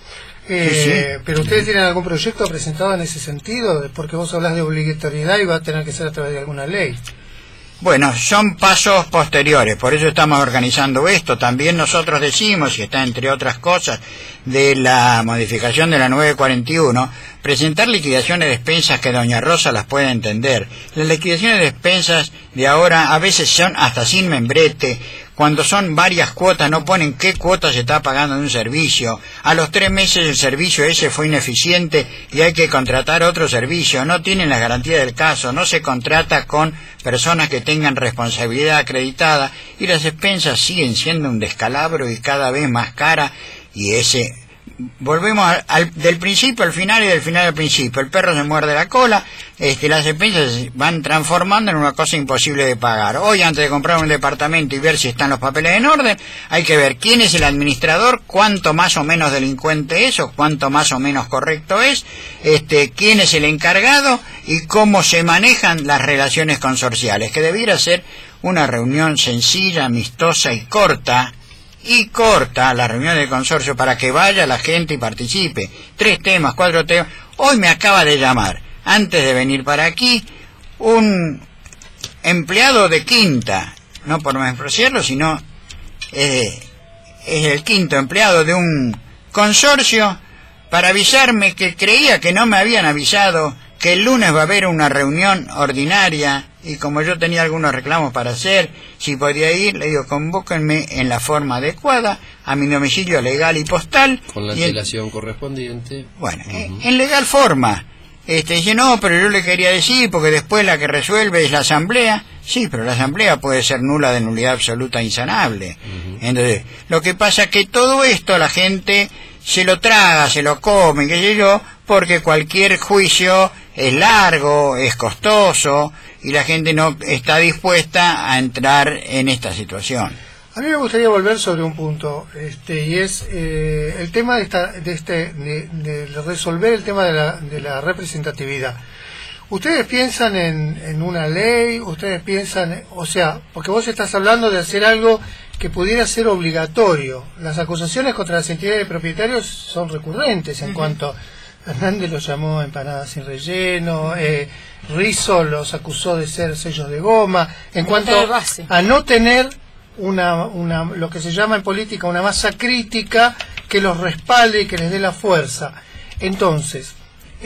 Eh, sí, sí. Pero ustedes tienen algún proyecto presentado en ese sentido, porque vos hablas de obligatoriedad y va a tener que ser a través de alguna ley. Bueno, son pasos posteriores, por eso estamos organizando esto. También nosotros decimos, y está entre otras cosas, de la modificación de la nueve cuarenta y uno, presentar liquidaciones de expensas que doña Rosa las pueda entender. Las liquidaciones de expensas de ahora a veces son hasta sin membrete. Cuando son varias cuotas no ponen qué cuota se está pagando de un servicio. A los tres meses el servicio ese fue ineficiente y hay que contratar otro servicio. No tienen la garantía del caso, no se contrata con personas que tengan responsabilidad acreditada y las expensas siguen siendo un descalabro y cada vez más cara. Y ese... Volvemos al, al, del principio al final y del final al principio. El perro se muerde la cola, este, las expensas se van transformando en una cosa imposible de pagar. Hoy, antes de comprar un departamento y ver si están los papeles en orden, hay que ver quién es el administrador, cuánto más o menos delincuente es o cuánto más o menos correcto es, este, quién es el encargado y cómo se manejan las relaciones consorciales, que debiera ser una reunión sencilla, amistosa y corta, y corta la reunión del consorcio para que vaya la gente y participe. Tres temas, cuatro temas. Hoy me acaba de llamar, antes de venir para aquí, un empleado de Quinta, no por menospreciarlo, sino eh, es el quinto empleado de un consorcio, para avisarme que creía que no me habían avisado que el lunes va a haber una reunión ordinaria, y como yo tenía algunos reclamos para hacer, si podía ir, le digo, convóquenme en la forma adecuada, a mi domicilio legal y postal. Con la antelación correspondiente. Bueno, uh-huh. en legal forma. Este, dice, no, pero yo le quería decir, porque después la que resuelve es la asamblea. Sí, pero la asamblea puede ser nula de nulidad absoluta e insanable. Uh-huh. Entonces, lo que pasa es que todo esto la gente se lo traga, se lo come, qué sé yo, porque cualquier juicio es largo, es costoso, y la gente no está dispuesta a entrar en esta situación. A mí me gustaría volver sobre un punto, este, y es eh, el tema de, esta, de, este, de, de resolver el tema de la, de la representatividad. Ustedes piensan en, en una ley, ustedes piensan, o sea, porque vos estás hablando de hacer algo que pudiera ser obligatorio. Las acusaciones contra las entidades de propietarios son recurrentes en uh-huh. cuanto... Hernández los llamó empanadas sin relleno, eh, Rizzo los acusó de ser sellos de goma, en cuanto a no tener una, una, lo que se llama en política una masa crítica que los respalde y que les dé la fuerza. Entonces,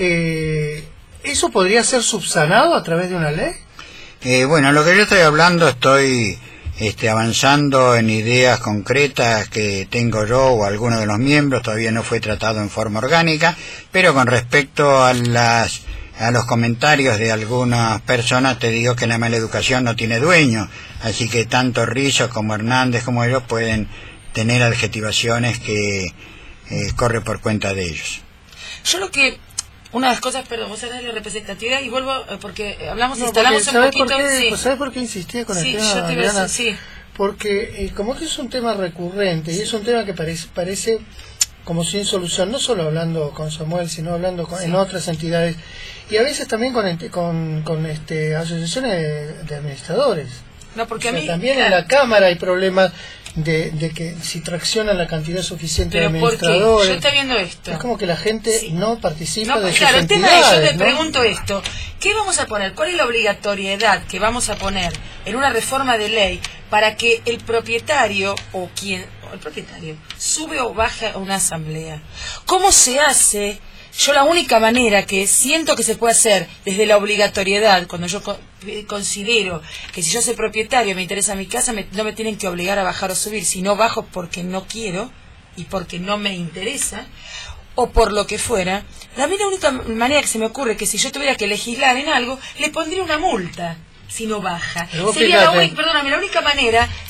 eh, ¿eso podría ser subsanado a través de una ley? Eh, bueno, lo que yo estoy hablando, estoy este, avanzando en ideas concretas que tengo yo o alguno de los miembros, todavía no fue tratado en forma orgánica, pero con respecto a las a los comentarios de algunas personas, te digo que la maleducación no tiene dueño, así que tanto Rizzo como Hernández como ellos pueden tener adjetivaciones que eh, corre por cuenta de ellos. Yo lo que... Una de las cosas, perdón, vos hablas de representatividad y vuelvo, porque hablamos, no, instalamos porque, un ¿sabes poquito... Por qué, sí. pues, ¿sabes por qué insistía con sí, el tema, yo te Adriana? a, sí. Porque eh, como que es un tema recurrente y es un tema que parece, parece como sin solución, no solo hablando con Samuel, sino hablando con, sí. en otras entidades, y a veces también con, con, con este, asociaciones de, de administradores. No, porque o sea, a mí... También claro. en la Cámara hay problemas de, de que si traccionan la cantidad suficiente pero de administradores. ¿por qué? Yo estoy viendo esto. Es como que la gente sí. no participa no, de claro, sus el tema entidades. es, yo te ¿no? pregunto esto. ¿Qué vamos a poner? ¿Cuál es la obligatoriedad que vamos a poner en una reforma de ley para que el propietario o quien, o el propietario, sube o baja a una asamblea? ¿Cómo se hace? Yo la única manera que siento que se puede hacer desde la obligatoriedad, cuando yo co considero que si yo soy propietario y me interesa mi casa, me, no me tienen que obligar a bajar o subir, si no bajo porque no quiero y porque no me interesa, o por lo que fuera, a mí la única manera que se me ocurre es que si yo tuviera que legislar en algo, le pondría una multa si no baja. Sería la única, perdóname, la única manera Pero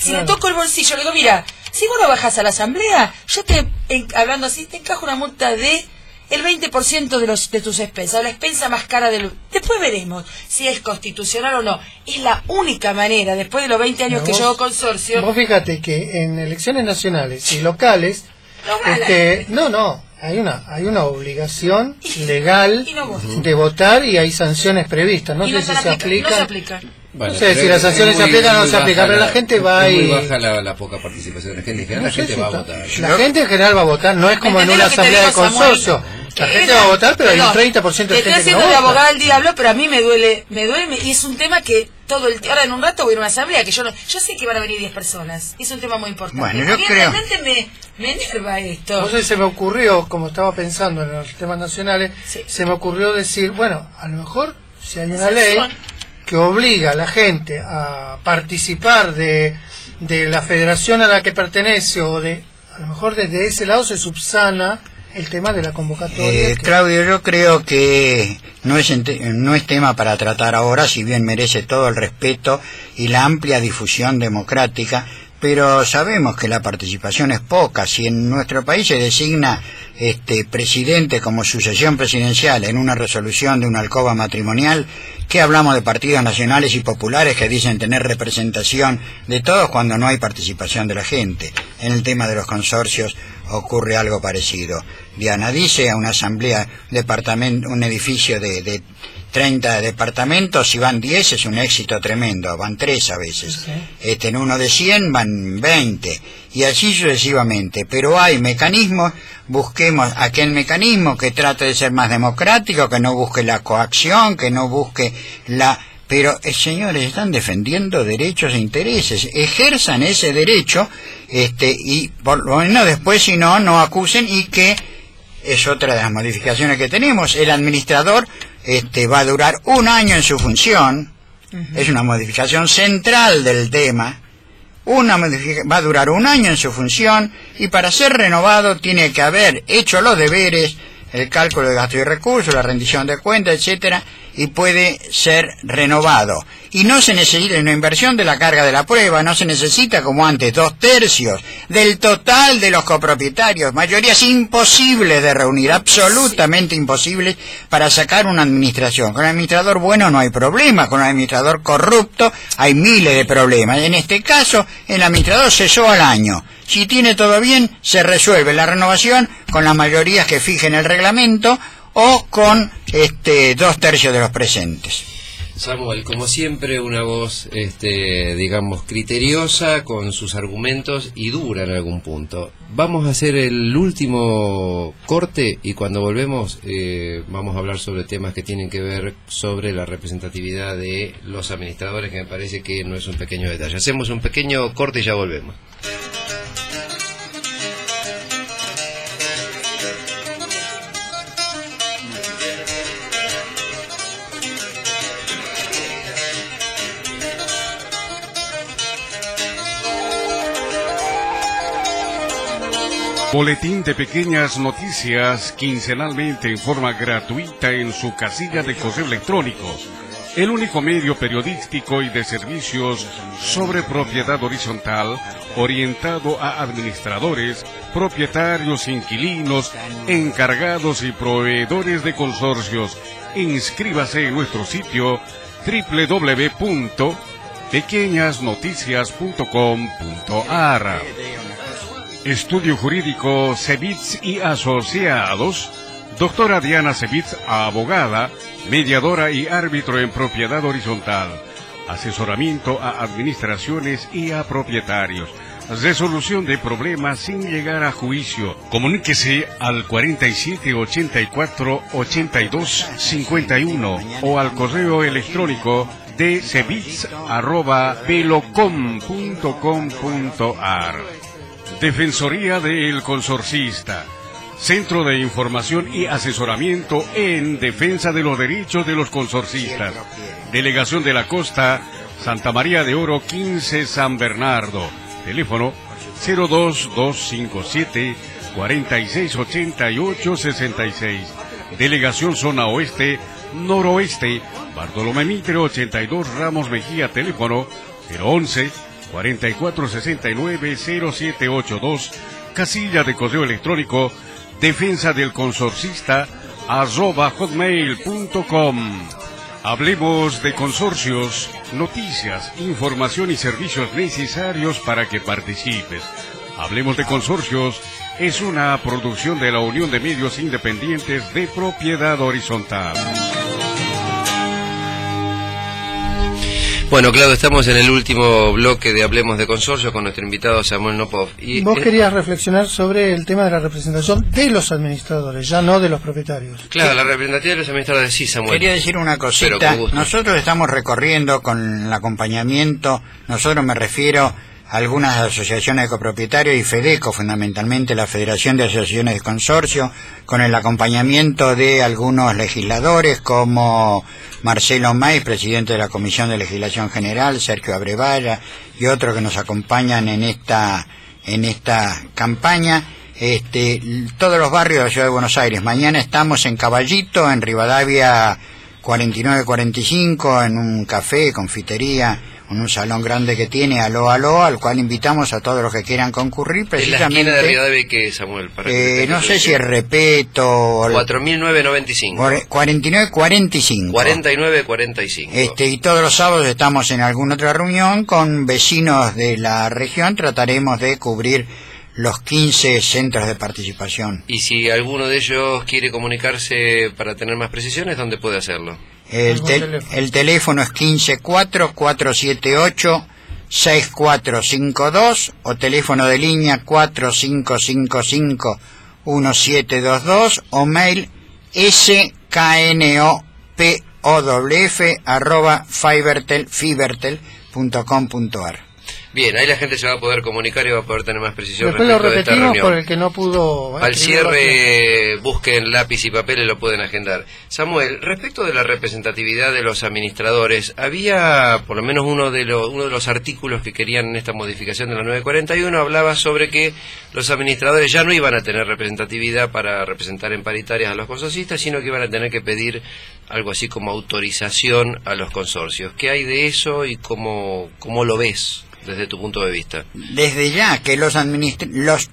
Si Claro. le toco el bolsillo, le digo, mira, si vos no bajás a la asamblea, yo te, en- hablando así, te encajo una multa de el veinte por ciento de los de tus expensas, la expensa más cara del... Después veremos si es constitucional o no. Es la única manera, después de los veinte años Pero que vos- llevo consorcio... Vos fíjate que en elecciones nacionales y locales, No gana. este, no, no, hay una hay una obligación legal Y no votan. de votar y hay sanciones previstas. No y sé no si se se aplican, no se aplican. aplican. Bueno, No sé pero si las es- sanciones es se muy- aplican o no muy se aplican, baja pero la gente va es y... muy baja la, la poca participación de la gente. En general No la sé gente si va a está- votar. La gente en general va a votar, no es como en ¿Entendés una lo que te asamblea de digo, Samuel? consorcio. La Que gente era- va a votar, pero hay un perdón, treinta por ciento de te gente estoy que no haciendo de vota. abogada del diablo, pero a mí me duele, me duele, me- y es un tema que todo el... Ahora en un rato voy a ir a una asamblea, que yo no... Yo sé que van a venir diez personas, es un tema muy importante. Bueno, yo A mí creo- realmente me, me enerva esto. Entonces se me ocurrió, como estaba pensando en los temas nacionales, Sí. se me ocurrió decir, bueno, a lo mejor si hay una Excepción. ley que obliga a la gente a participar de, de la federación a la que pertenece, o de, a lo mejor desde ese lado se subsana el tema de la convocatoria. Eh, que- Claudio, yo creo que no es, ente- no es tema para tratar ahora, si bien merece todo el respeto y la amplia difusión democrática, pero sabemos que la participación es poca. Si en nuestro país se designa este presidente como sucesión presidencial en una resolución de una alcoba matrimonial, ¿qué hablamos de partidos nacionales y populares que dicen tener representación de todos cuando no hay participación de la gente? En el tema de los consorcios ocurre algo parecido. Diana dice a una asamblea, departamento, un edificio de, de treinta departamentos, si van diez es un éxito tremendo, van tres a veces. Sí. Este, en uno de cien van veinte, y así sucesivamente. Pero hay mecanismos, busquemos aquel mecanismo que trate de ser más democrático, que no busque la coacción, que no busque la... Pero, eh, señores, están defendiendo derechos e intereses. Ejerzan ese derecho, este, y por lo menos después, si no, no acusen, y que es otra de las modificaciones que tenemos. El administrador este, va a durar un año en su función. Uh-huh. Es una modificación central del tema. Una modific- va a durar un año en su función, y para ser renovado tiene que haber hecho los deberes, el cálculo de gasto y recursos, la rendición de cuentas, etcétera, y puede ser renovado. Y no se necesita una inversión de la carga de la prueba, no se necesita como antes dos tercios del total de los copropietarios, mayorías imposibles de reunir, absolutamente imposibles para sacar una administración. Con un administrador bueno no hay problema, con un administrador corrupto hay miles de problemas. En este caso, el administrador cesó al año. Si tiene todo bien, se resuelve la renovación con las mayorías que fijen el reglamento o con este dos tercios de los presentes. Samuel, como siempre, una voz, este, digamos, criteriosa con sus argumentos y dura en algún punto. Vamos a hacer el último corte y cuando volvemos eh, vamos a hablar sobre temas que tienen que ver sobre la representatividad de los administradores, que me parece que no es un pequeño detalle. Hacemos un pequeño corte y ya volvemos. Boletín de pequeñas noticias quincenalmente en forma gratuita en su casilla de correo electrónico. El único medio periodístico y de servicios sobre propiedad horizontal orientado a administradores, propietarios, inquilinos, encargados y proveedores de consorcios. Inscríbase en nuestro sitio doble u doble u doble u punto pequeñas noticias punto com punto a r. Estudio Jurídico Cebits y Asociados. Doctora Diana Cebits, abogada, mediadora y árbitro en propiedad horizontal. Asesoramiento a administraciones y a propietarios. Resolución de problemas sin llegar a juicio. Comuníquese al cuarenta y siete ochenta y cuatro ochenta y dos cincuenta y uno o al correo electrónico de cebits arroba velocom punto com punto a r. Defensoría del Consorcista. Centro de Información y Asesoramiento en defensa de los derechos de los consorcistas. Delegación de la Costa, Santa María de Oro quince San Bernardo. Teléfono cero dos dos cinco siete cuarenta y seis ochenta y ocho sesenta y seis. Delegación Zona Oeste, Noroeste, Bartolomé Mitre ochenta y dos Ramos Mejía. Teléfono cero once cuatro cuatro seis nueve cero siete ocho dos, casilla de correo electrónico defensa del consorcista arroba hotmail punto com. Hablemos de consorcios, noticias, información y servicios necesarios para que participes. Hablemos de consorcios es una producción de la Unión de Medios Independientes de Propiedad Horizontal. Bueno, Claudio, estamos en el último bloque de Hablemos de Consorcio con nuestro invitado Samuel Nopov. Y vos querías reflexionar sobre el tema de la representación de los administradores, ya no de los propietarios. Claro, la representatividad de los administradores, sí, Samuel. Quería decir una cosita. Nosotros estamos recorriendo con el acompañamiento, nosotros me refiero a algunas asociaciones de copropietarios y FEDECO, fundamentalmente la Federación de Asociaciones de Consorcio, con el acompañamiento de algunos legisladores como Marcelo May, presidente de la Comisión de Legislación General, Sergio Abrevaya y otros que nos acompañan en esta en esta campaña. Este, todos los barrios de la Ciudad de Buenos Aires. Mañana estamos en Caballito, en Rivadavia cuarenta y nueve cuarenta y cinco, en un café, confitería, en un salón grande que tiene, Aló Aló, al cual invitamos a todos los que quieran concurrir, precisamente. ¿En la esquina de Rivadavia qué, Samuel? Para eh, no sé si es Repeto... cuatro mil novecientos noventa y cinco. cuarenta y nueve cuarenta y cinco. cuarenta y nueve cuarenta y cinco. Este, y todos los sábados estamos en alguna otra reunión con vecinos de la región, trataremos de cubrir los quince centros de participación. Y si alguno de ellos quiere comunicarse para tener más precisiones, ¿dónde puede hacerlo? El, te teléfono? el teléfono es quince cuatro cuatro siete ocho seis cuatro cinco dos o teléfono de línea cuatro cinco cinco cinco uno siete dos dos o mail sknopowf arroba fibertel fibertel punto com punto ar. Bien, ahí la gente se va a poder comunicar y va a poder tener más precisión. Después lo repetimos por el que no pudo... Al cierre busquen lápiz y papel y lo pueden agendar. Samuel, respecto de la representatividad de los administradores, había por lo menos uno de los uno de los artículos que querían en esta modificación de la nueve cuarenta y uno hablaba sobre que los administradores ya no iban a tener representatividad para representar en paritarias a los consorcistas, sino que iban a tener que pedir algo así como autorización a los consorcios. ¿Qué hay de eso y cómo, cómo lo ves desde tu punto de vista? Desde ya que los administ- los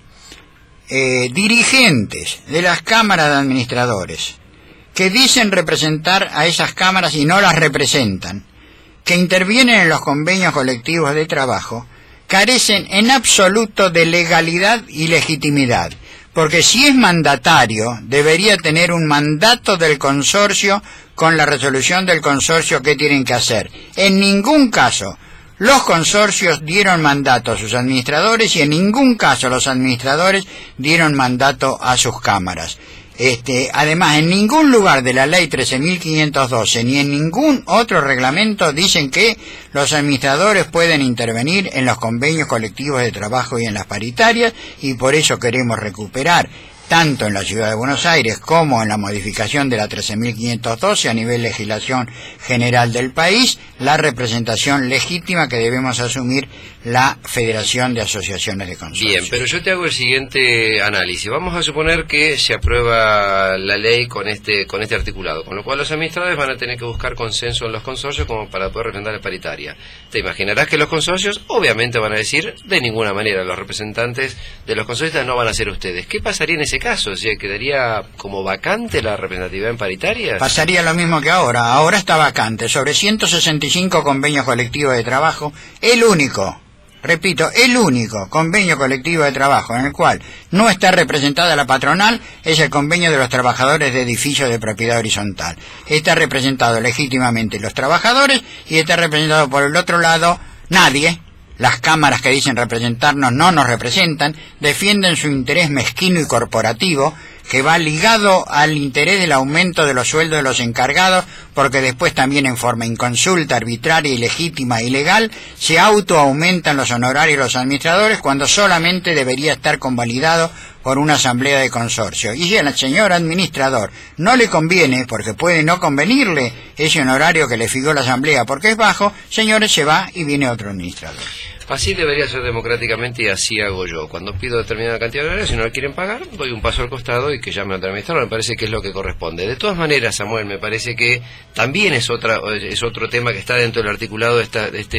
eh, dirigentes de las cámaras de administradores que dicen representar a esas cámaras y no las representan, que intervienen en los convenios colectivos de trabajo, carecen en absoluto de legalidad y legitimidad, porque si es mandatario debería tener un mandato del consorcio con la resolución del consorcio que tienen que hacer. En ningún caso los consorcios dieron mandato a sus administradores y en ningún caso los administradores dieron mandato a sus cámaras. Este, además, en ningún lugar de la ley trece mil quinientos doce ni en ningún otro reglamento dicen que los administradores pueden intervenir en los convenios colectivos de trabajo y en las paritarias, y por eso queremos recuperar tanto en la Ciudad de Buenos Aires como en la modificación de la trece mil quinientos doce a nivel legislación general del país, la representación legítima que debemos asumir la Federación de Asociaciones de Consorcios. Bien, pero yo te hago el siguiente análisis. Vamos a suponer que se aprueba la ley con este con este articulado, con lo cual los administradores van a tener que buscar consenso en los consorcios como para poder representar la paritaria. Te imaginarás que los consorcios obviamente van a decir de ninguna manera, los representantes de los consorcios no van a ser ustedes. ¿Qué pasaría en ese caso? O sea, ¿quedaría como vacante la representatividad en paritarias? Pasaría lo mismo que ahora. Ahora está vacante. Sobre ciento sesenta y cinco convenios colectivos de trabajo, el único, repito, el único convenio colectivo de trabajo en el cual no está representada la patronal es el convenio de los trabajadores de edificios de propiedad horizontal. Está representado legítimamente los trabajadores y está representado por el otro lado nadie. Las cámaras que dicen representarnos no nos representan, defienden su interés mezquino y corporativo, que va ligado al interés del aumento de los sueldos de los encargados, porque después también en forma inconsulta, arbitraria, ilegítima e ilegal, se autoaumentan los honorarios de los administradores cuando solamente debería estar convalidado por una asamblea de consorcio. Y si al señor administrador no le conviene, porque puede no convenirle ese honorario que le fijó la asamblea porque es bajo, señores, se va y viene otro administrador. Así debería ser democráticamente y así hago yo. Cuando pido determinada cantidad de horarios, si no la quieren pagar, doy un paso al costado y que llame a otro administrador. Me parece que es lo que corresponde. De todas maneras, Samuel, me parece que también es otra es otro tema que está dentro del articulado de, esta, de este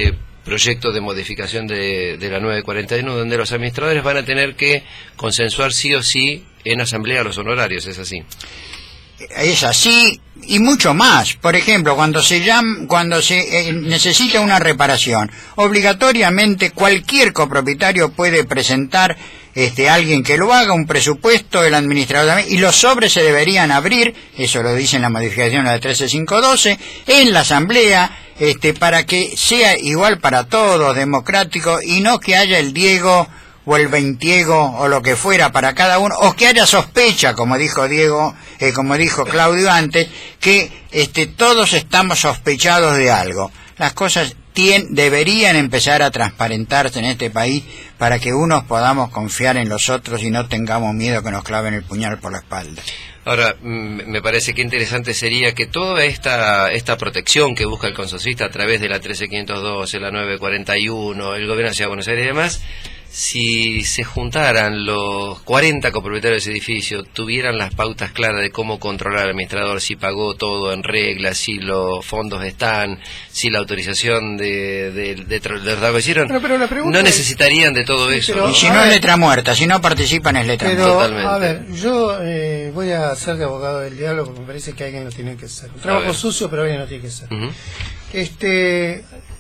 proyecto de modificación de, de la nueve cuarenta y uno, donde los administradores van a tener que consensuar sí o sí en asamblea los honorarios, ¿es así? Es así y mucho más. Por ejemplo, cuando se llama, cuando se eh, necesita una reparación, obligatoriamente cualquier copropietario puede presentar este alguien que lo haga, un presupuesto, el administrador también, y los sobres se deberían abrir, eso lo dice en la modificación de la trece mil quinientos doce, en la asamblea, este para que sea igual para todos, democrático, y no que haya el Diego o el Veintiego o lo que fuera para cada uno, o que haya sospecha, como dijo Diego, eh, como dijo Claudio antes, que este todos estamos sospechados de algo. Las cosas tien, deberían empezar a transparentarse en este país para que unos podamos confiar en los otros y no tengamos miedo que nos claven el puñal por la espalda. Ahora, me parece que interesante sería que toda esta esta protección que busca el consorcista a través de la trece mil quinientos doce, la nueve cuarenta y uno, el gobierno de la Ciudad de Buenos Aires y demás, si se juntaran los cuarenta copropietarios de ese edificio, tuvieran las pautas claras de cómo controlar al administrador, si pagó todo en regla, si los fondos están, si la autorización de, de, de, de, de lo que hicieron, pero, pero la pregunta no necesitarían de todo sí, eso. pero, ¿no? Y si a no ver, es letra muerta, si no participan es letra pero, muerta. Totalmente. a ver, yo eh, voy a ser de abogado del diablo porque me parece que alguien lo tiene que hacer. Un trabajo sucio, pero alguien lo tiene que hacer. Uh-huh. Este...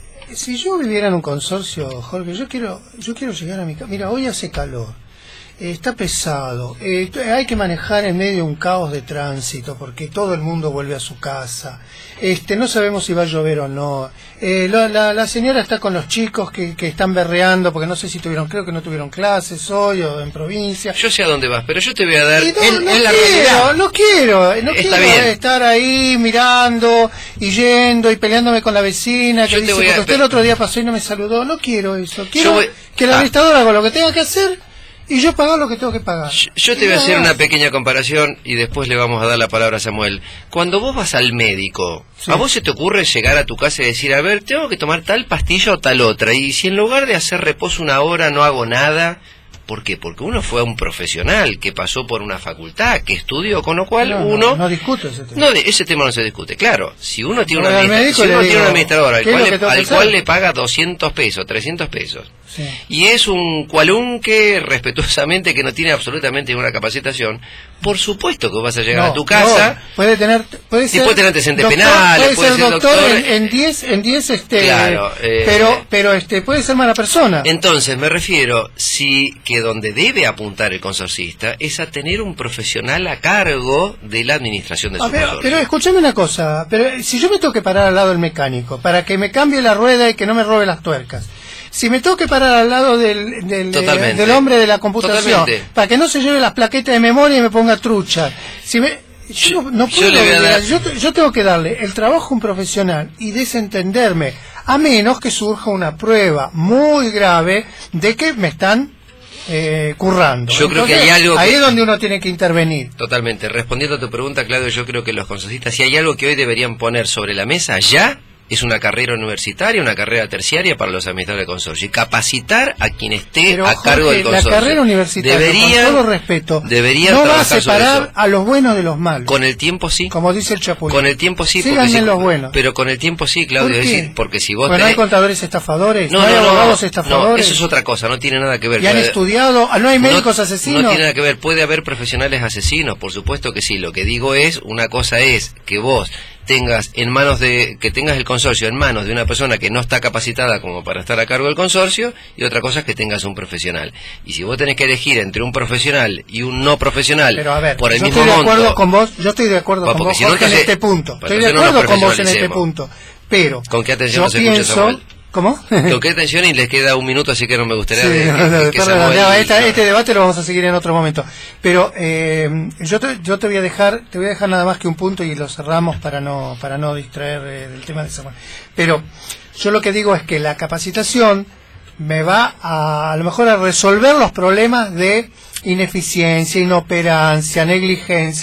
Si yo viviera en un consorcio, Jorge, yo quiero yo quiero llegar a mi casa. Mira, hoy hace calor, eh, está pesado, eh, hay que manejar en medio de un caos de tránsito porque todo el mundo vuelve a su casa. Este, no sabemos si va a llover o no. Eh, la, la, la señora está con los chicos que, que están berreando porque no sé si tuvieron, creo que no tuvieron clases hoy o en provincia. Yo sé a dónde vas, pero yo te voy a dar... Y no, en, no en la quiero, realidad. no quiero, no Está quiero bien. estar ahí mirando y yendo y peleándome con la vecina que Yo te dice, voy a- porque usted el otro día pasó y no me saludó. No quiero eso, quiero Yo voy- que el Ah. administrador haga lo que tenga que hacer y yo pagar lo que tengo que pagar. Yo- Yo te voy a hacer una pequeña comparación y después le vamos a dar la palabra a Samuel. Cuando vos vas al médico, Sí. ¿a vos se te ocurre llegar a tu casa y decir, a ver, tengo que tomar tal pastilla o tal otra? Y si en lugar de hacer reposo una hora no hago nada, ¿por qué? Porque uno fue a un profesional que pasó por una facultad, que estudió, con lo cual No, no, uno... no discuto ese tema. No, de- ese tema no se discute, claro. Si uno tiene, un Voy al administra- médico si y le uno tiene digo, un administrador al, ¿qué es cual lo que le, tengo que al hacer? cual le paga doscientos pesos, trescientos pesos, Sí. y es un cualunque respetuosamente que no tiene absolutamente ninguna capacitación, por supuesto que vas a llegar No, a tu casa... no, puede tener puede Y ser puede tener antecedentes doctor, penales, puede, puede ser ser doctor, doctor, en- en diez en diez este Claro, eh, pero pero este puede ser mala persona. Entonces, me refiero, si que donde debe apuntar el consorcista es a tener un profesional a cargo de la administración de su Ah, pero, consorcio. pero escúchame una cosa, pero eh, si yo me tengo que parar al lado del mecánico para que me cambie la rueda y que no me robe las tuercas, si me tengo que parar al lado del, del, Totalmente. eh, del hombre de la computación Totalmente. para que no se lleve las plaquetas de memoria y me ponga trucha, si me yo no, no Yo puedo le voy a obligar- dar- yo, te- yo tengo que darle el trabajo a un profesional y desentenderme, a menos que surja una prueba muy grave de que me están eh, currando. Yo creo que Entonces, hay algo ahí que- es donde uno tiene que intervenir. Totalmente. Respondiendo a tu pregunta, Claudio, yo creo que los consorcistas, si hay algo que hoy deberían poner sobre la mesa ya, es una carrera universitaria, una carrera terciaria para los administradores de consorcio. Y capacitar a quien esté Pero, a cargo Jorge, del consorcio. la carrera universitaria, Deberían- con todo respeto, deberían no va a trabajar sobre separar eso. a los buenos de los malos. Con el tiempo sí. Como dice el Chapulín. Con el tiempo sí. Síganme si- los buenos. Pero con el tiempo sí, Claudio. ¿Por es qué? decir, porque si vos Bueno, hay tenés- contadores estafadores, no, No, hay no, no, abogados no, estafadores. eso es otra cosa, no tiene nada que ver. Y han Puede- estudiado, ah, no hay médicos no, asesinos. No tiene nada que ver, puede haber profesionales asesinos, por supuesto que sí. Lo que digo es, una cosa es que vos tengas en manos de, que tengas el consorcio en manos de una persona que no está capacitada como para estar a cargo del consorcio, y otra cosa es que tengas un profesional. Y si vos tenés que elegir entre un profesional y un no profesional Pero a ver, por el yo mismo estoy de acuerdo monto, con vos, yo estoy de acuerdo Pa- con porque vos, si no, Jorge, en entonces- este punto. pues Estoy de entonces no acuerdo nos con vos en este profesionalicemos. punto. Pero ¿Con qué atención yo nos escucha pienso, Samuel? ¿cómo? Con qué atención, y les queda un minuto, así que no me gustaría Sí, de- no, que- no, que está Samuel- redondeado. Esta- este debate lo vamos a seguir en otro momento. Pero eh, yo te, yo te voy a dejar, te voy a dejar nada más que un punto y lo cerramos para no para no distraer eh, del tema de Samuel. Pero yo lo que digo es que la capacitación me va a, a lo mejor a resolver los problemas de ineficiencia, inoperancia, negligencia o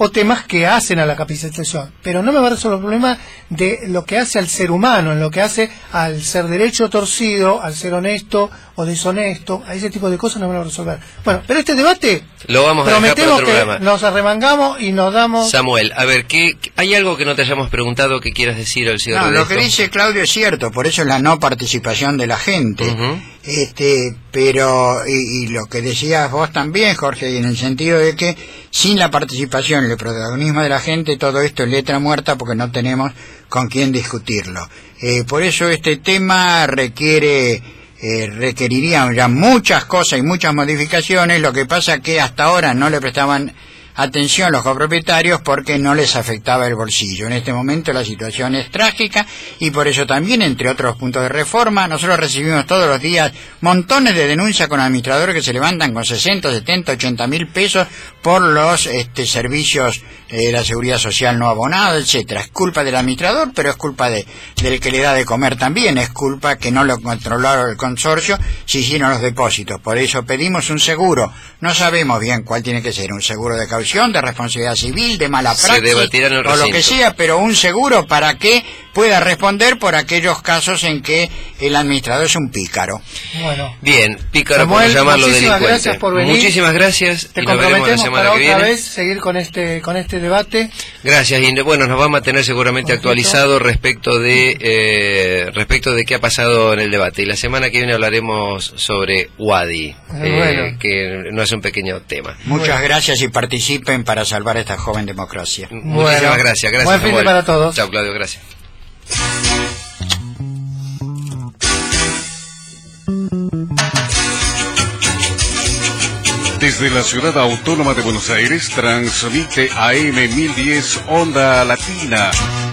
o temas que hacen a la capacitación, pero no me va a resolver el problema de lo que hace al ser humano, en lo que hace al ser derecho o torcido, al ser honesto o deshonesto, a ese tipo de cosas no me lo va a resolver. Bueno, pero este debate lo vamos a dejar para prometemos otro que programa. Nos arremangamos y nos damos... Samuel, a ver, ¿qué, ¿hay algo que no te hayamos preguntado que quieras decir al cierre No, de lo esto? que dice Claudio es cierto, por eso es la no participación de la gente. Uh-huh. Este, pero, y, y lo que decías vos también, Jorge, y en el sentido de que sin la participación y el protagonismo de la gente, todo esto es letra muerta porque no tenemos con quién discutirlo. Eh, por eso este tema requiere, eh, requeriría ya muchas cosas y muchas modificaciones. Lo que pasa que hasta ahora no le prestaban atención los copropietarios porque no les afectaba el bolsillo. En este momento la situación es trágica y por eso también, entre otros puntos de reforma, nosotros recibimos todos los días montones de denuncias con administradores que se levantan con sesenta, setenta, ochenta mil pesos por los este, servicios de eh, la seguridad social no abonados, etcétera. Es culpa del administrador, pero es culpa de, del que le da de comer también, es culpa que no lo controlaron el consorcio, se hicieron los depósitos. Por eso pedimos un seguro. No sabemos bien cuál tiene que ser, un seguro de caución, de responsabilidad civil, de mala praxis, o lo que sea, pero un seguro para que pueda responder por aquellos casos en que el administrador es un pícaro. Bueno, bien, pícaro, Samuel, por llamarlo muchísimas delincuente. gracias por venir. Muchísimas gracias. Te y nos veremos la comprometemos semana para que otra viene. vez seguir con este con este debate. Gracias, y bueno, nos vamos a tener seguramente Perfecto. actualizado respecto de eh, respecto de qué ha pasado en el debate. Y la semana que viene hablaremos sobre Wadi, eh, Bueno. que no es un pequeño tema. Muchas Bueno. gracias y participen para salvar esta joven democracia. Muchísimas Bueno. gracias, gracias. Buen fin de Samuel. para todos. Chao, Claudio, gracias. Desde la ciudad autónoma de Buenos Aires transmite A M mil diez Onda Latina